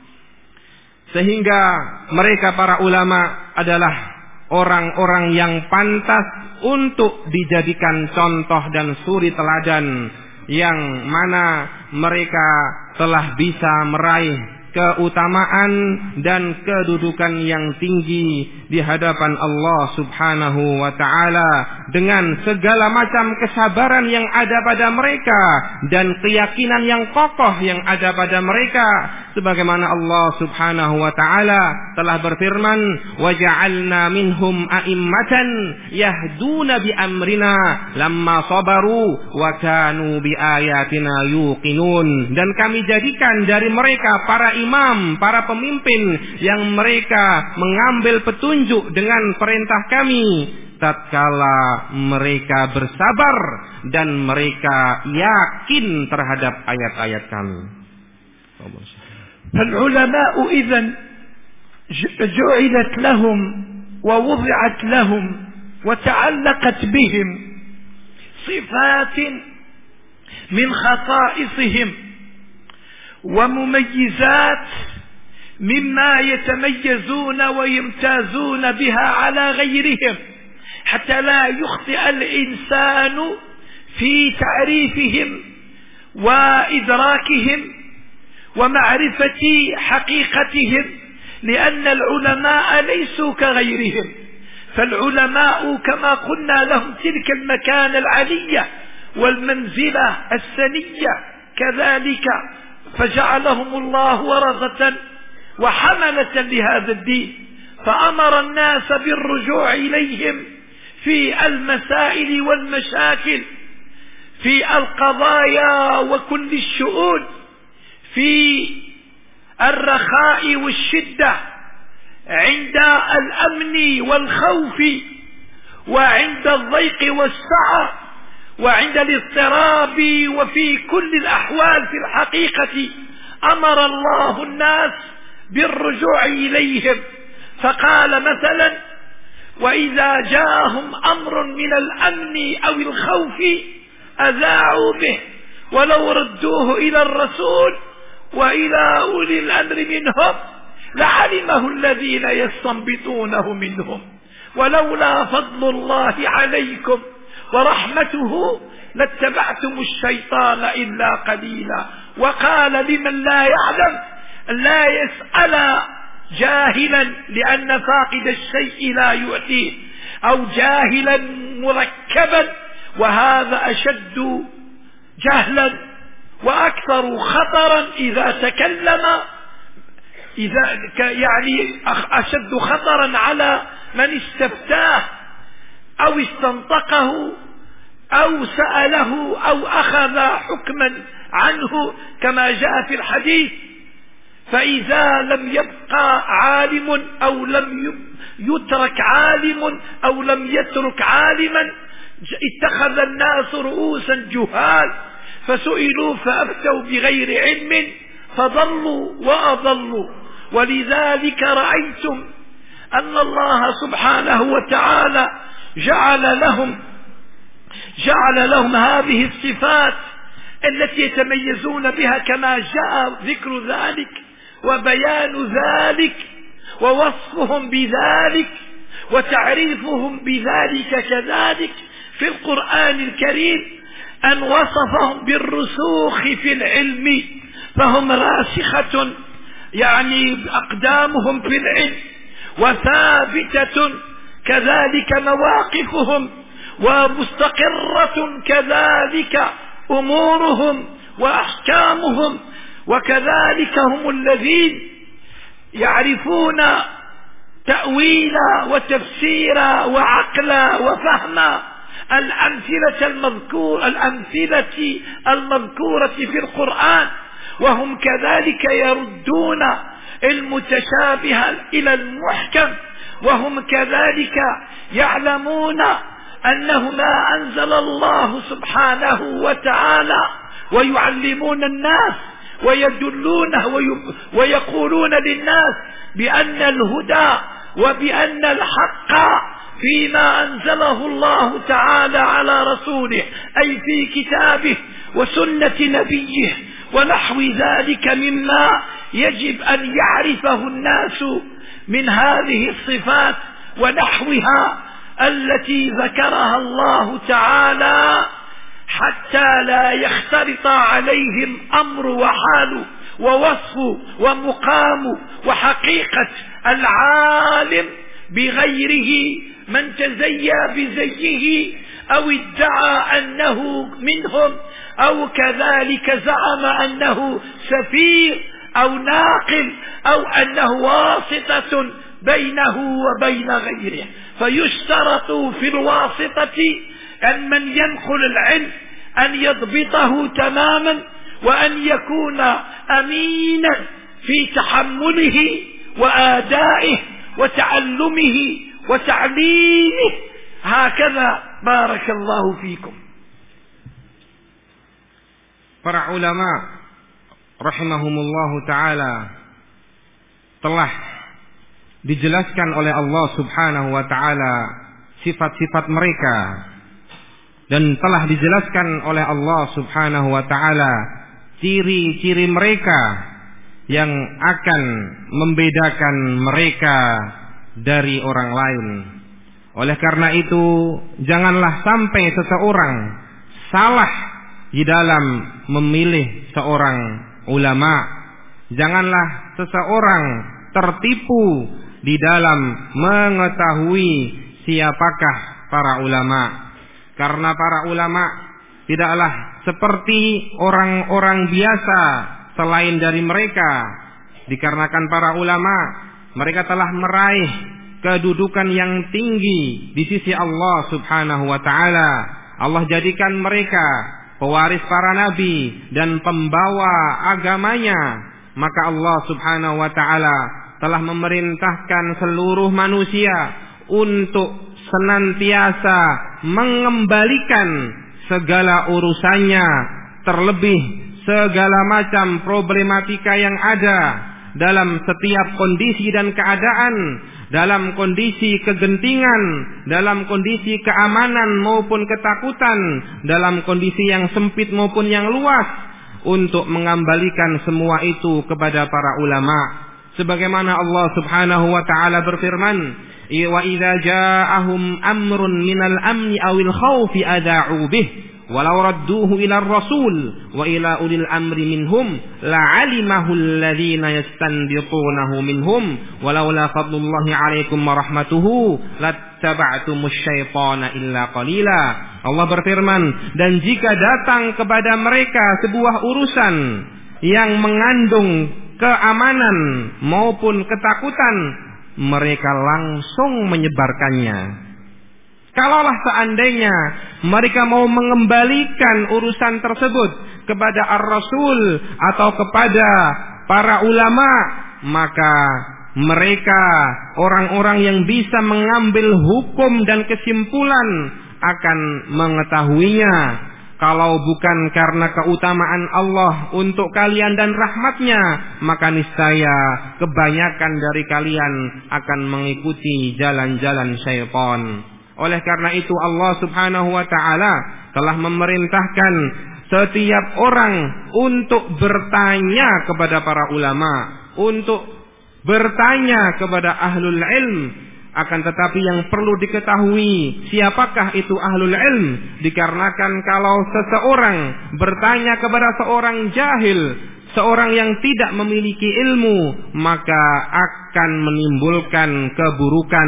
sehingga mereka para ulama adalah orang-orang yang pantas untuk dijadikan contoh dan suri teladan, yang mana mereka telah bisa meraih keutamaan dan kedudukan yang tinggi di hadapan Allah Subhanahu wa ta'ala, dengan segala macam kesabaran yang ada pada mereka dan keyakinan yang kokoh yang ada pada mereka, sebagaimana Allah Subhanahu wa ta'ala telah berfirman, wa ja'alna minhum a'immatan yahduna bi amrina lamma sabaru wa kanu bi ayatina yuqinun. Dan kami jadikan dari mereka para imam, para pemimpin yang mereka mengambil petunjuk dengan perintah kami tatkala mereka bersabar dan mereka yakin terhadap ayat-ayat kami. فالعلماء إذن جعلت لهم ووضعت لهم وتعلقت بهم صفات من خصائصهم ومميزات مما يتميزون ويمتازون بها على غيرهم، حتى لا يخطئ الإنسان في تعريفهم وإدراكهم ومعرفة حقيقتهم، لأن العلماء ليسوا كغيرهم. فالعلماء كما قلنا لهم تلك المكانة العلية والمنزلة السنية كذلك، فجعلهم الله ورثة وحملة لهذا الدين، فأمر الناس بالرجوع إليهم في المسائل والمشاكل، في القضايا وكل الشؤون، في الرخاء والشدة، عند الأمن والخوف، وعند الضيق والسعة، وعند الاضطراب، وفي كل الأحوال. في الحقيقة أمر الله الناس بالرجوع إليهم، فقال مثلا: وإذا جاءهم أمر من الأمن أو الخوف أذاعوا به ولو ردوه إلى الرسول وإلى أولي الأمر منهم لعلمه الذين يستنبطونه منهم ولولا فضل الله عليكم ورحمته لاتبعتم الشيطان إلا قليلا. وقال لمن لا يعلم: لا يسأل جاهلا لأن فاقد الشيء لا يعطيه، أو جاهلا مركبا، وهذا أشد جهلا وأكثر خطرا إذا تكلم، يعني أشد خطرا على من استفتاه أو استنطقه أو سأله أو أخذ حكما عنه كما جاء في الحديث. فإذا لم يبقى عالم أو لم يترك عالم أو لم يترك عالما اتخذ الناس رؤوسا جهال فسئلوا فأفتوا بغير علم فضلوا وأضلوا. ولذلك رأيتم أن الله سبحانه وتعالى جعل لهم هذه الصفات التي يتميزون بها كما جاء ذكر ذلك وبيان ذلك ووصفهم بذلك وتعريفهم بذلك كذلك في القرآن الكريم، أن وصفهم بالرسوخ في العلم، فهم راسخة يعني أقدامهم في العلم، وثابتة كذلك مواقفهم، ومستقرة كذلك أمورهم وأحكامهم، وكذلك هم الذين يعرفون تأويل وتفسير وعقل وفهم الأمثلة المذكورة في القرآن، وهم كذلك يردون المتشابه إلى المحكم، وهم كذلك يعلمون أنه ما أنزل الله سبحانه وتعالى، ويعلمون الناس ويدلونه ويقولون للناس بأن الهدى وبأن الحق فيما أنزله الله تعالى على رسوله، أي في كتابه وسنة نبيه ونحو ذلك مما يجب أن يعرفه الناس من هذه الصفات ونحوها التي ذكرها الله تعالى، حتى لا يختلط عليهم أمر وحال ووصف ومقام وحقيقة العالم بغيره من تزيى بزيه أو ادعى أنه منهم أو كذلك زعم أنه سفير أو ناقل أو أنه واسطة بينه وبين غيره. فيشترط في الواسطة أن من ينقل العلم أن يضبطه تماما، وأن يكون أمينا في تحمله وآدائه وتعلمه وتعليمه. هكذا بارك الله فيكم. Para ulama rahimahumullahu ta'ala telah dijelaskan oleh Allah subhanahu wa ta'ala sifat-sifat mereka, dan telah dijelaskan oleh Allah subhanahu wa ta'ala ciri-ciri mereka yang akan membedakan mereka dari orang lain. Oleh karena itu, janganlah sampai seseorang salah di dalam memilih seorang ulama. Janganlah seseorang tertipu di dalam mengetahui siapakah para ulama. Karena para ulama tidaklah seperti orang-orang biasa selain dari mereka. Dikarenakan para ulama, mereka telah meraih kedudukan yang tinggi di sisi Allah Subhanahu wa taala. Allah jadikan mereka pewaris para nabi dan pembawa agamanya. Maka Allah Subhanahu wa taala telah memerintahkan seluruh manusia untuk senantiasa mengembalikan segala urusannya, terlebih segala macam problematika yang ada dalam setiap kondisi dan keadaan, dalam kondisi kegentingan, dalam kondisi keamanan maupun ketakutan, dalam kondisi yang sempit maupun yang luas, untuk mengembalikan semua itu kepada para ulama. Sebagaimana Allah Subhanahu wa taala berfirman, "Wa idza ja'ahum amrun minal amni awil khaufi adha'u bih, walau radduhu ila ar-rasul wa ila ulil amri minhum la'alimahu alladhina yastanbitunahu minhum walaula fadlullahi 'alaikum wa rahmatuhu lattaba'tumus syaitana illa qalila." Allah berfirman, dan jika datang kepada mereka sebuah urusan yang mengandung keamanan maupun ketakutan, mereka langsung menyebarkannya. Kalaulah seandainya mereka mau mengembalikan urusan tersebut kepada Ar-Rasul atau kepada para ulama, maka mereka orang-orang yang bisa mengambil hukum dan kesimpulan akan mengetahuinya. Kalau bukan karena keutamaan Allah untuk kalian dan rahmatnya, maka niscaya kebanyakan dari kalian akan mengikuti jalan-jalan syaitan. Oleh karena itu Allah Subhanahu wa ta'ala telah memerintahkan setiap orang untuk bertanya kepada para ulama, untuk bertanya kepada ahlul ilm. Akan tetapi yang perlu diketahui, siapakah itu ahlul ilm? Dikarenakan kalau seseorang bertanya kepada seorang jahil, seorang yang tidak memiliki ilmu, maka akan menimbulkan keburukan.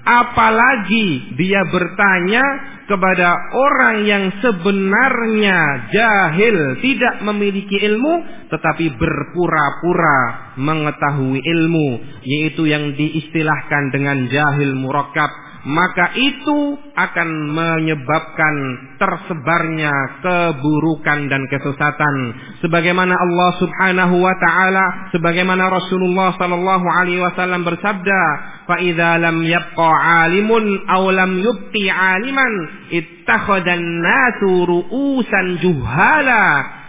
Apalagi dia bertanya kepada orang yang sebenarnya jahil, tidak memiliki ilmu, tetapi berpura-pura mengetahui ilmu, yaitu yang diistilahkan dengan jahil murakkab. Maka itu akan menyebabkan tersebarnya keburukan dan kesesatan. Sebagaimana Allah Subhanahu wa ta'ala, sebagaimana Rasulullah sallallahu alaihi wasallam bersabda, "Fa idza lam yabqa 'alimun aw lam yubqi 'aliman ittakhadhan nasu ru'usan juhala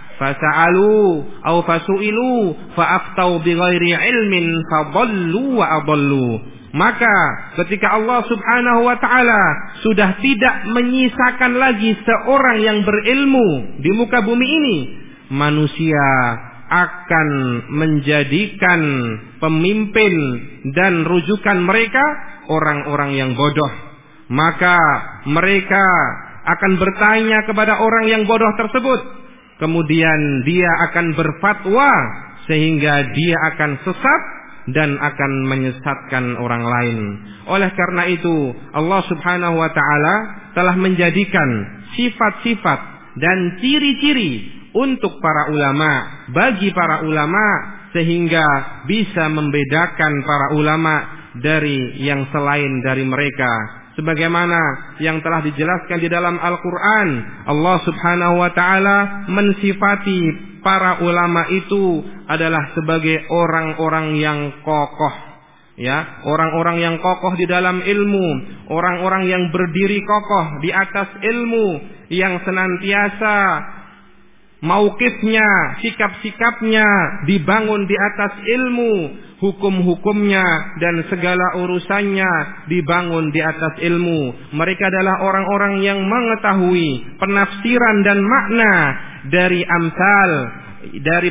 fasa'alu aw fasu'ilu fa'aftau bighairi ilmin fadallu wa adallu." Maka ketika Allah Subhanahu wa ta'ala sudah tidak menyisakan lagi seorang yang berilmu di muka bumi ini, manusia akan menjadikan pemimpin dan rujukan mereka orang-orang yang bodoh. Maka mereka akan bertanya kepada orang yang bodoh tersebut, kemudian dia akan berfatwa sehingga dia akan sesat dan akan menyesatkan orang lain. Oleh karena itu Allah Subhanahu wa ta'ala telah menjadikan sifat-sifat dan ciri-ciri untuk para ulama, bagi para ulama, sehingga bisa membedakan para ulama dari yang selain dari mereka. Sebagaimana yang telah dijelaskan di dalam Al-Quran, Allah Subhanahu wa ta'ala mensifati para ulama itu adalah sebagai orang-orang yang kokoh, ya, orang-orang yang kokoh di dalam ilmu, orang-orang yang berdiri kokoh di atas ilmu, yang senantiasa mauqifnya, sikap-sikapnya dibangun di atas ilmu, hukum-hukumnya dan segala urusannya dibangun di atas ilmu. Mereka adalah orang-orang yang mengetahui penafsiran dan makna dari amsal, dari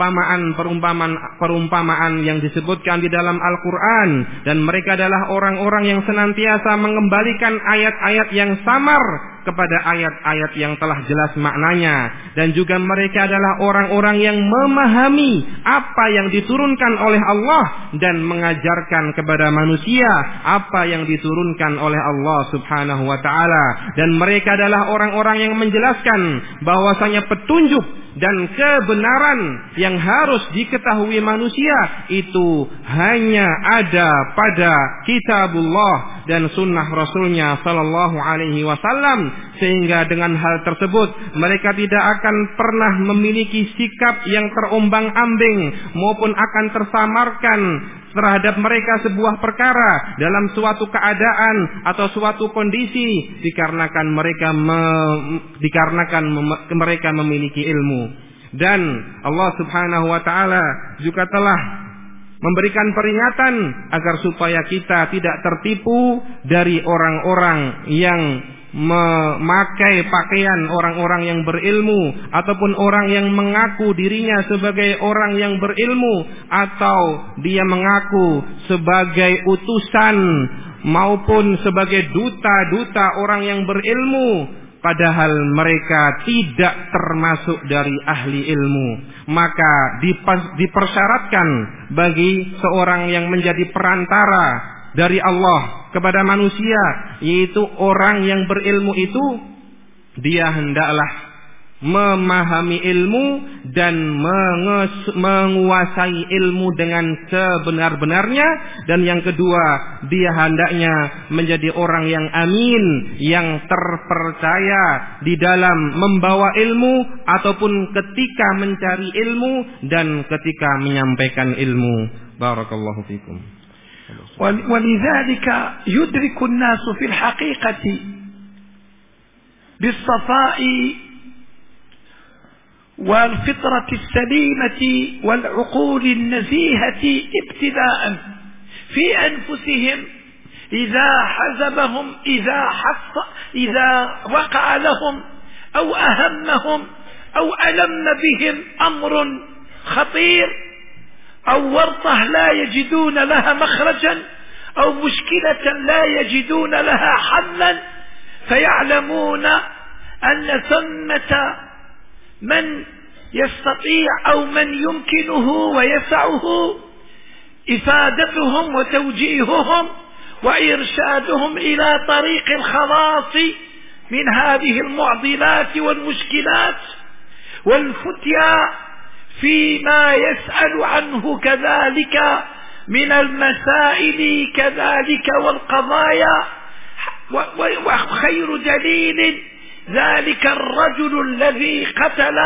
perumpamaan yang disebutkan di dalam Al-Quran, dan mereka adalah orang-orang yang senantiasa mengembalikan ayat-ayat yang samar kepada ayat-ayat yang telah jelas maknanya, dan juga mereka adalah orang-orang yang memahami apa yang diturunkan oleh Allah dan mengajarkan kepada manusia apa yang diturunkan oleh Allah Subhanahu wa taala, dan mereka adalah orang-orang yang menjelaskan bahwasanya petunjuk dan kebenaran yang harus diketahui manusia itu hanya ada pada kitabullah dan sunnah Rasulnya sallallahu alaihi wasallam, sehingga dengan hal tersebut mereka tidak akan pernah memiliki sikap yang terombang-ambing maupun akan tersamarkan terhadap mereka sebuah perkara dalam suatu keadaan atau suatu kondisi dikarenakan mereka memiliki ilmu. Dan Allah Subhanahu wa taala juga telah memberikan peringatan agar supaya kita tidak tertipu dari orang-orang yang memakai pakaian orang-orang yang berilmu, ataupun orang yang mengaku dirinya sebagai orang yang berilmu, atau dia mengaku sebagai utusan maupun sebagai duta-duta orang yang berilmu, padahal mereka tidak termasuk dari ahli ilmu. Maka dipersyaratkan bagi seorang yang menjadi perantara dari Allah kepada manusia, yaitu orang yang berilmu itu, dia hendaklah memahami ilmu dan menguasai ilmu dengan sebenar-benarnya. Dan yang kedua, dia hendaknya menjadi orang yang amin, yang terpercaya di dalam membawa ilmu ataupun ketika mencari ilmu dan ketika menyampaikan ilmu. Barakallahu fikum. ولذلك يدرك الناس في الحقيقة بالصفاء والفطرة السليمة والعقول النزيهة ابتداء في أنفسهم إذا حزبهم إذا وقع لهم أو أهمهم أو ألم بهم أمر خطير أو ورطة لا يجدون لها مخرجا أو مشكلة لا يجدون لها حلا، فيعلمون أن ثمة من يستطيع أو من يمكنه ويسعه إفادتهم وتوجيههم وإرشادهم إلى طريق الخلاص من هذه المعضلات والمشكلات والفتيا فيما يسأل عنه كذلك من المسائل كذلك والقضايا. وخير دليل ذلك الرجل الذي قتل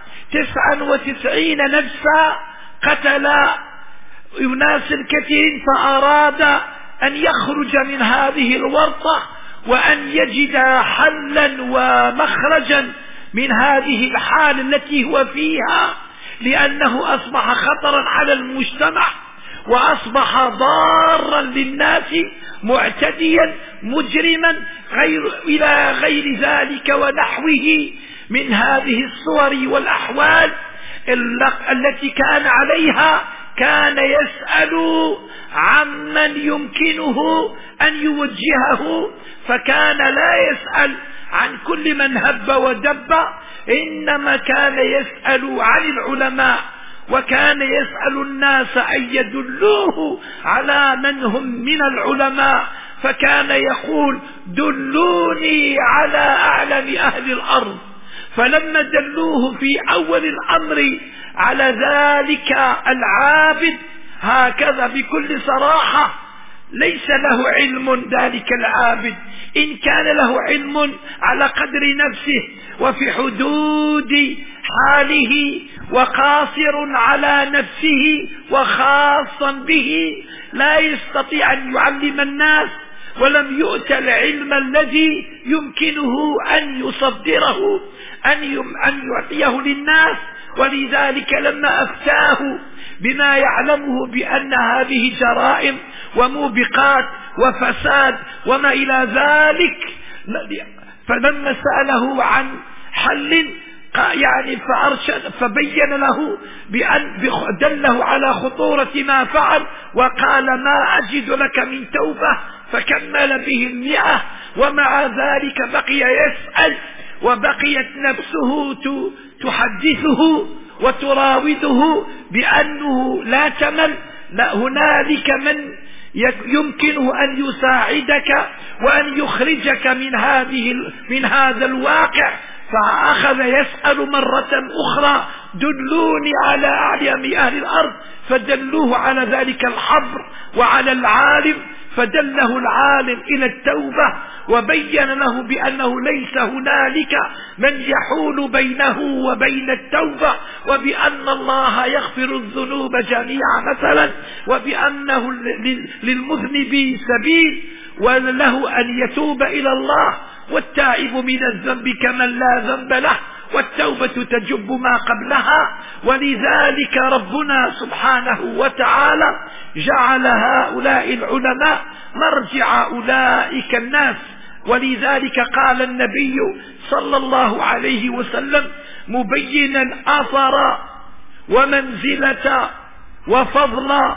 99 نفسا، قتل أناس كثير، فأراد أن يخرج من هذه الورطة وأن يجد حلا ومخرجا من هذه الحال التي هو فيها، لأنه أصبح خطرا على المجتمع وأصبح ضارا للناس معتديا مجرما إلى غير ذلك ونحوه من هذه الصور والأحوال التي كان عليها. كان يسأل عمن يمكنه أن يوجهه، فكان لا يسأل عن كل من هب ودب، إنما كان يسأل عن العلماء، وكان يسأل الناس أن يدلوه على من هم من العلماء، فكان يقول دلوني على أعلم أهل الأرض. فلما دلوه في أول الأمر على ذلك العابد هكذا بكل صراحة، ليس له علم ذلك العابد، إن كان له علم على قدر نفسه وفي حدود حاله وقاصر على نفسه وخاصا به، لا يستطيع أن يعلم الناس، ولم يؤت العلم الذي يمكنه أن يصدره أن يعطيه للناس. ولذلك لما أفتاه بما يعلمه بأن هذه جرائم وموبقات وفساد وما إلى ذلك، فلما سأله عن حل يعني فبين له بأن دله على خطورة ما فعل، وقال ما أجد لك من توبة، فكمل به 100 ومع ذلك بقي يسأل وبقيت نفسه تحدثه وتراوده بأنه لا تمل، لا هنالك من يمكنه أن يساعدك وأن يخرجك من هذا الواقع. فأخذ يسأل مرة أخرى دلوني على أعلم أهل الأرض، فدلوه على ذلك الحبر وعلى العالم، فدله العالم إلى التوبة وبين له بأنه ليس هنالك من يحول بينه وبين التوبة، وبأن الله يغفر الذنوب جميعا مثلا، وبأنه للمذنب سبيل وله أن يتوب إلى الله، والتائب من الذنب كمن لا ذنب له، والتوبة تجب ما قبلها. ولذلك ربنا سبحانه وتعالى جعل هؤلاء العلماء مرجع أولئك الناس. ولذلك قال النبي صلى الله عليه وسلم مبينا أثر ومنزلة وفضل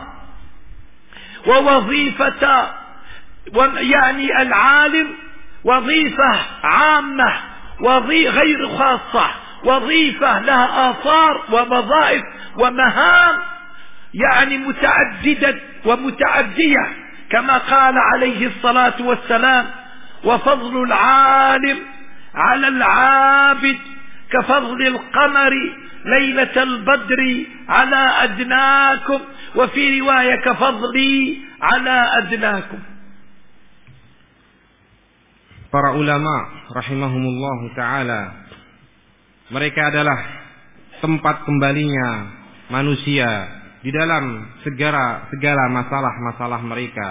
ووظيفة، يعني العالم وظيفة عامة غير خاصة، وظيفة لها آثار ووظائف ومهام يعني متعددة ومتعدية، كما قال عليه الصلاة والسلام: وفضل العالم على العابد كفضل القمر ليلة البدر على أدناكم، وفي رواية كفضلي على أدناكم. Para ulama rahimahumullah ta'ala, mereka adalah tempat kembalinya manusia di dalam segala masalah-masalah mereka.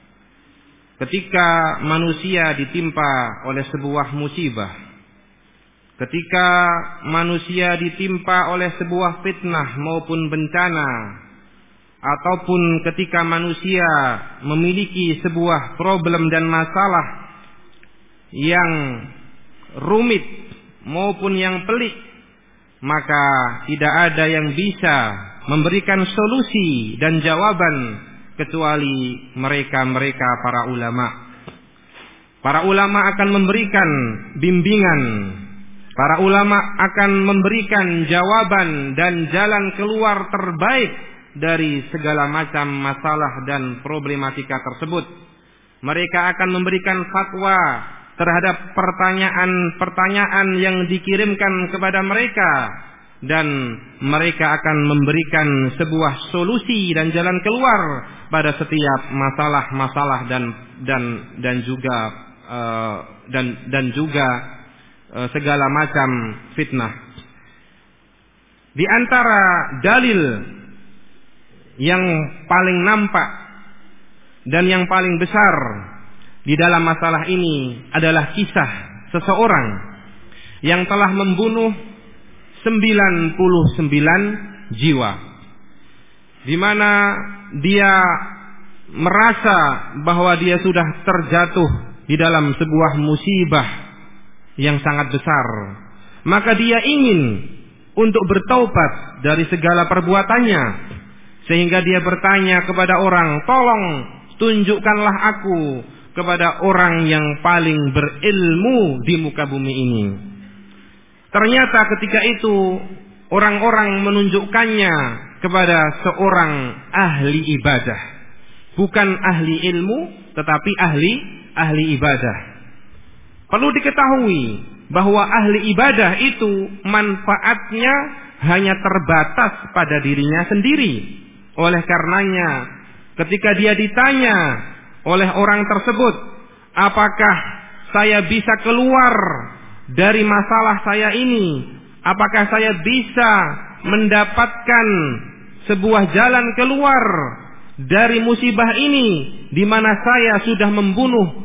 Ketika manusia ditimpa oleh sebuah musibah, ketika manusia ditimpa oleh sebuah fitnah maupun bencana, ataupun ketika manusia memiliki sebuah problem dan masalah yang rumit maupun yang pelik, maka tidak ada yang bisa memberikan solusi dan jawaban kecuali mereka para ulama. Para ulama akan memberikan bimbingan, para ulama akan memberikan jawaban dan jalan keluar terbaik dari segala macam masalah dan problematika tersebut. Mereka akan memberikan fatwa terhadap pertanyaan-pertanyaan yang dikirimkan kepada mereka, dan mereka akan memberikan sebuah solusi dan jalan keluar pada setiap masalah-masalah dan juga segala macam fitnah. Di antara dalil yang paling nampak dan yang paling besar di dalam masalah ini adalah kisah seseorang yang telah membunuh 99 jiwa, di mana dia merasa bahwa dia sudah terjatuh di dalam sebuah musibah yang sangat besar. Maka dia ingin untuk bertaubat dari segala perbuatannya, sehingga dia bertanya kepada orang, "Tolong tunjukkanlah aku kepada orang yang paling berilmu di muka bumi ini." Ternyata ketika itu orang-orang menunjukkannya kepada seorang ahli ibadah, bukan ahli ilmu tetapi ahli ibadah. Perlu diketahui bahwa ahli ibadah itu manfaatnya hanya terbatas pada dirinya sendiri. Oleh karenanya ketika dia ditanya oleh orang tersebut, apakah saya bisa keluar dari masalah saya ini? Apakah saya bisa mendapatkan sebuah jalan keluar dari musibah ini, di mana saya sudah membunuh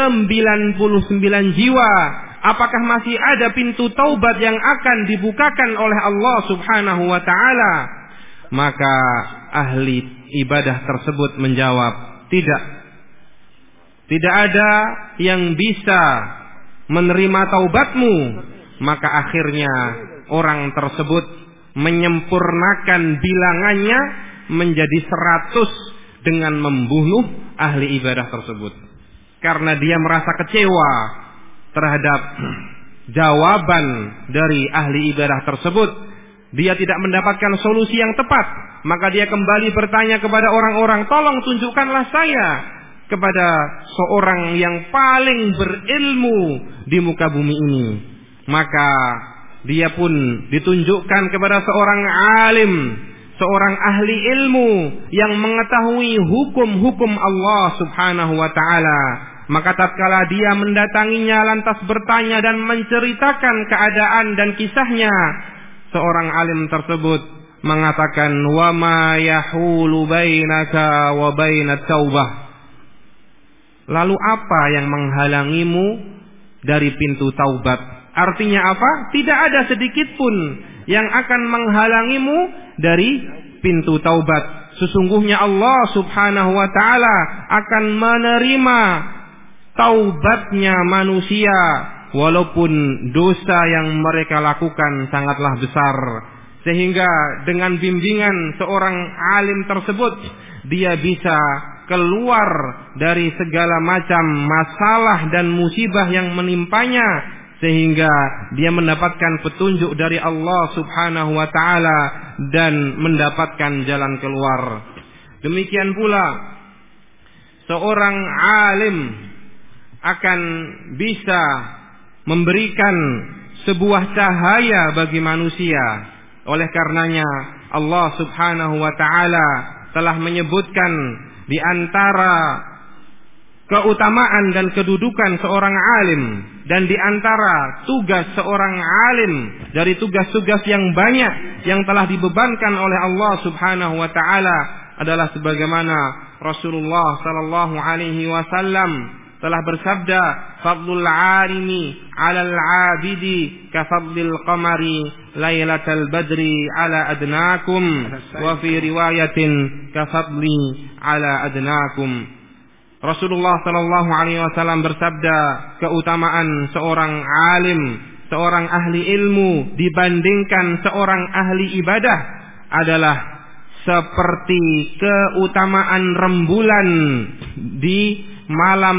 99 jiwa? Apakah masih ada pintu taubat yang akan dibukakan oleh Allah Subhanahu wa ta'ala? Maka ahli ibadah tersebut menjawab, tidak ada yang bisa menerima taubatmu. Maka akhirnya orang tersebut menyempurnakan bilangannya menjadi 100 dengan membunuh ahli ibadah tersebut. karena dia merasa kecewa terhadap jawaban dari ahli ibadah tersebut. Dia tidak mendapatkan solusi yang tepat, maka dia kembali bertanya kepada orang-orang, tolong tunjukkanlah saya kepada seorang yang paling berilmu di muka bumi ini. Maka dia pun ditunjukkan kepada seorang alim, seorang ahli ilmu yang mengetahui hukum-hukum Allah Subhanahu wa ta'ala. Maka tatkala dia mendatanginya lantas bertanya dan menceritakan keadaan dan kisahnya, seorang alim tersebut mengatakan, wa ma yahulu bainaka wa bainat taubah. Lalu apa yang menghalangimu dari pintu taubat? Artinya apa? Tidak ada sedikit pun yang akan menghalangimu dari pintu taubat. Sesungguhnya Allah Subhanahu wa ta'ala akan menerima taubatnya manusia walaupun dosa yang mereka lakukan sangatlah besar. Sehingga dengan bimbingan seorang alim tersebut, dia bisa keluar dari segala macam masalah dan musibah yang menimpanya, sehingga dia mendapatkan petunjuk dari Allah Subhanahu wa ta'ala dan mendapatkan jalan keluar. Demikian pula seorang alim akan bisa memberikan sebuah cahaya bagi manusia. Oleh karenanya Allah Subhanahu wa ta'ala telah menyebutkan di antara keutamaan dan kedudukan seorang alim, dan di antara tugas seorang alim dari tugas-tugas yang banyak yang telah dibebankan oleh Allah Subhanahu wa ta'ala adalah sebagaimana Rasulullah sallallahu alaihi wasallam telah bersabda, fadlul alimi 'alal 'abidi ka fadlil qamari lailatal badri 'ala adnakum, wa fi riwayatin ka fadli 'ala adnakum. Rasulullah sallallahu alaihi wasallam bersabda, keutamaan seorang alim, seorang ahli ilmu dibandingkan seorang ahli ibadah adalah seperti keutamaan rembulan di malam,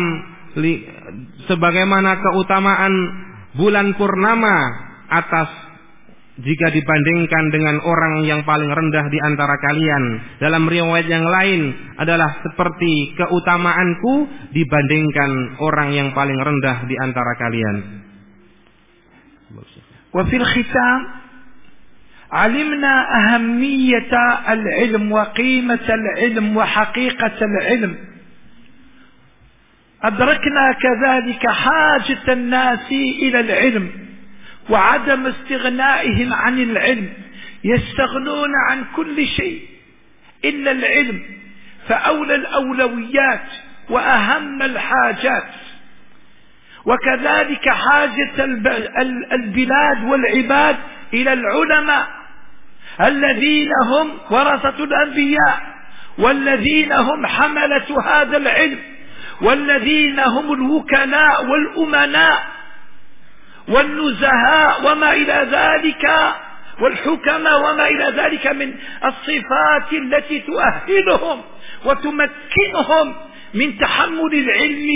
sebagaimana keutamaan bulan purnama atas jika dibandingkan dengan orang yang paling rendah di antara kalian. Dalam riwayat yang lain adalah seperti keutamaanku dibandingkan orang yang paling rendah di antara kalian. Wa fil khitam alimna ahammiyata al-ilm wa qimata al-ilm wa haqiqata al-ilm. أدركنا كذلك حاجة الناس إلى العلم وعدم استغنائهم عن العلم، يستغنون عن كل شيء إلا العلم، فأولى الأولويات وأهم الحاجات. وكذلك حاجة البلاد والعباد إلى العلماء الذين هم ورثة الأنبياء، والذين هم حملة هذا العلم، والذين هم الوكلاء والأمناء والنزهاء وما إلى ذلك، والحكماء وما إلى ذلك من الصفات التي تؤهلهم وتمكنهم من تحمل العلم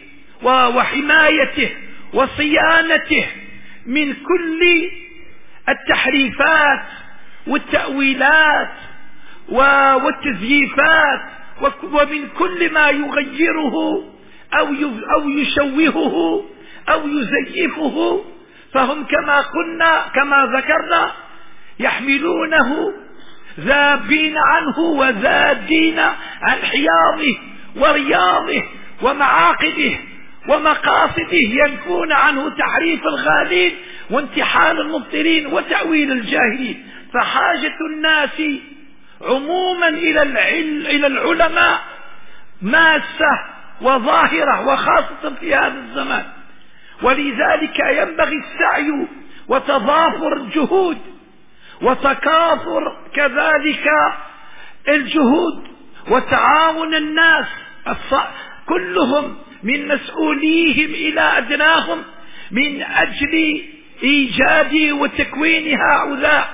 وحمايته وصيانته من كل التحريفات والتأويلات والتزييفات ومن كل ما يغيره أو يشوهه أو يزيفه. فهم كما قلنا كما ذكرنا يحملونه ذابين عنه وذادين عن حياضه ورياضه ومعاقده ومقاصده، ينفون عنه تحريف الغالين وانتحال المبطلين وتأويل الجاهلين. فحاجة الناس عموما إلى العلماء ماسة وظاهرة، وخاصة في هذا الزمان. ولذلك ينبغي السعي وتضافر الجهود وتكاثر كذلك الجهود وتعاون الناس كلهم من مسؤوليهم إلى أدناهم من أجل إيجاد وتكوين هؤلاء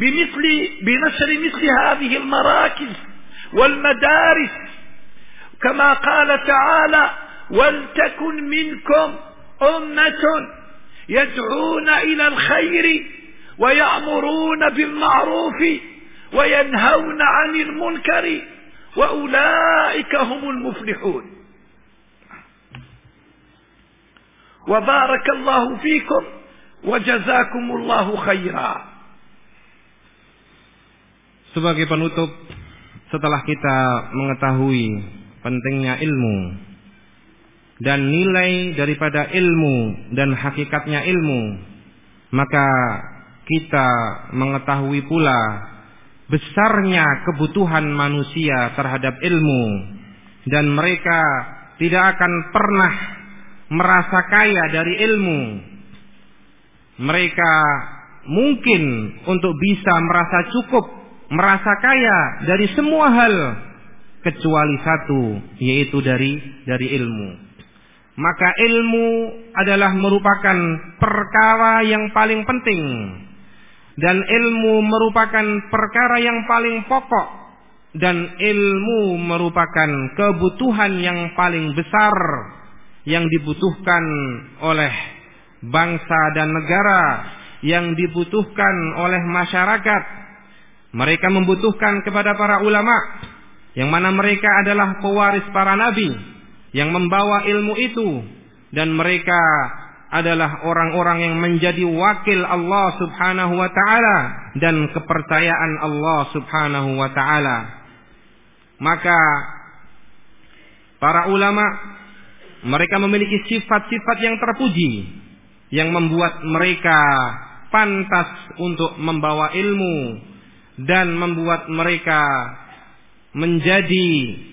بنشر مثل هذه المراكز والمدارس، كما قال تعالى ولتكن منكم أمة يدعون إلى الخير ويأمرون بالمعروف وينهون عن المنكر وأولئك هم المفلحون. وبارك الله فيكم وجزاكم الله خيرا. Sebagai penutup, setelah kita mengetahui pentingnya ilmu dan nilai daripada ilmu dan hakikatnya ilmu, maka kita mengetahui pula besarnya kebutuhan manusia terhadap ilmu, dan mereka tidak akan pernah merasa kaya dari ilmu. Mereka mungkin untuk bisa merasa cukup, merasa kaya dari semua hal kecuali satu, yaitu dari ilmu. Maka ilmu adalah merupakan perkara yang paling penting, dan ilmu merupakan perkara yang paling pokok, dan ilmu merupakan kebutuhan yang paling besar yang dibutuhkan oleh bangsa dan negara, yang dibutuhkan oleh masyarakat. Mereka membutuhkan kepada para ulama, yang mana mereka adalah pewaris para nabi yang membawa ilmu itu, dan mereka adalah orang-orang yang menjadi wakil Allah subhanahu wa ta'ala dan kepercayaan Allah subhanahu wa ta'ala. Maka para ulama, mereka memiliki sifat-sifat yang terpuji yang membuat mereka pantas untuk membawa ilmu dan membuat mereka menjadi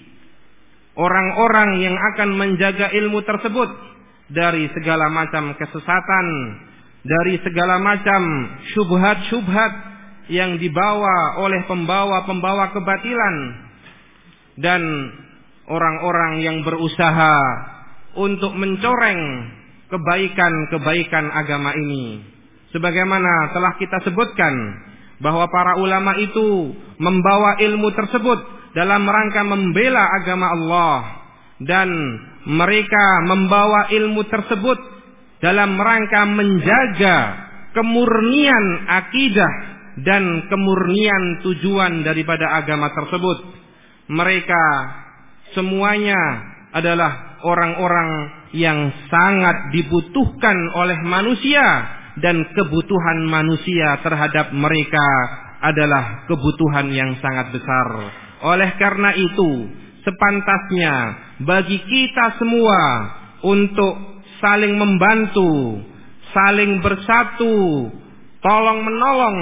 orang-orang yang akan menjaga ilmu tersebut dari segala macam kesesatan, dari segala macam syubhat-syubhat yang dibawa oleh pembawa-pembawa kebatilan, dan orang-orang yang berusaha untuk mencoreng kebaikan-kebaikan agama ini. Sebagaimana telah kita sebutkan bahwa para ulama itu membawa ilmu tersebut dalam rangka membela agama Allah, dan mereka membawa ilmu tersebut dalam rangka menjaga kemurnian akidah dan kemurnian tujuan daripada agama tersebut. Mereka semuanya adalah orang-orang yang sangat dibutuhkan oleh manusia, dan kebutuhan manusia terhadap mereka adalah kebutuhan yang sangat besar. Oleh karena itu, sepantasnya bagi kita semua untuk saling membantu, saling bersatu, tolong menolong,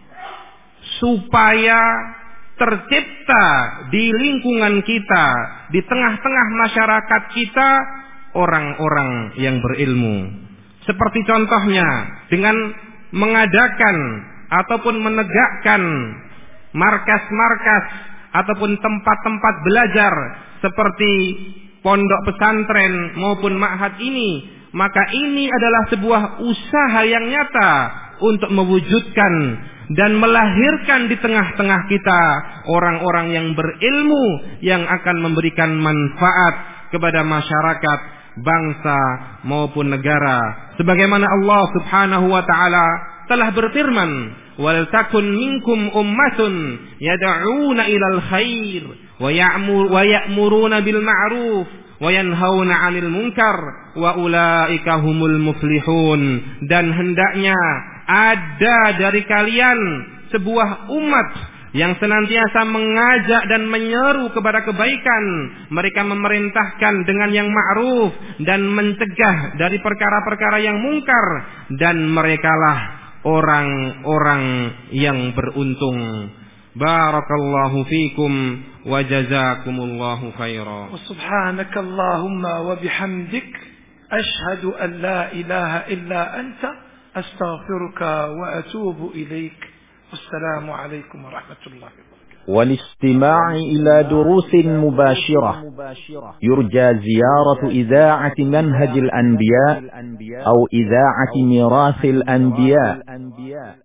supaya tercipta di lingkungan kita, di tengah-tengah masyarakat kita, orang-orang yang berilmu. Seperti contohnya dengan mengadakan ataupun menegakkan markas-markas ataupun tempat-tempat belajar seperti pondok pesantren maupun ma'had ini, maka ini adalah sebuah usaha yang nyata untuk mewujudkan dan melahirkan di tengah-tengah kita orang-orang yang berilmu yang akan memberikan manfaat kepada masyarakat, bangsa maupun negara. Sebagaimana Allah subhanahu wa ta'ala telah berfirman, wal takun minkum ummatun yad'una ilal khair wa ya'muruna bil ma'ruf wa yanhauna 'anil munkar wa ulaika humul muflihun. Dan hendaknya ada dari kalian sebuah umat yang senantiasa mengajak dan menyeru kepada kebaikan. Mereka memerintahkan dengan yang ma'ruf dan mencegah dari perkara-perkara yang mungkar, dan merekalah orang-orang yang beruntung. Barakallahu fikum wa jazakumullahu khairan. Subhanakallahumma wa bihamdik ashhadu an la ilaha illa anta astaghfiruka wa atubu ilaik. السلام عليكم ورحمة الله وبركاته. والاستماع إلى دروس مباشرة يرجى زيارة إذاعة منهج الأنبياء أو إذاعة ميراث الأنبياء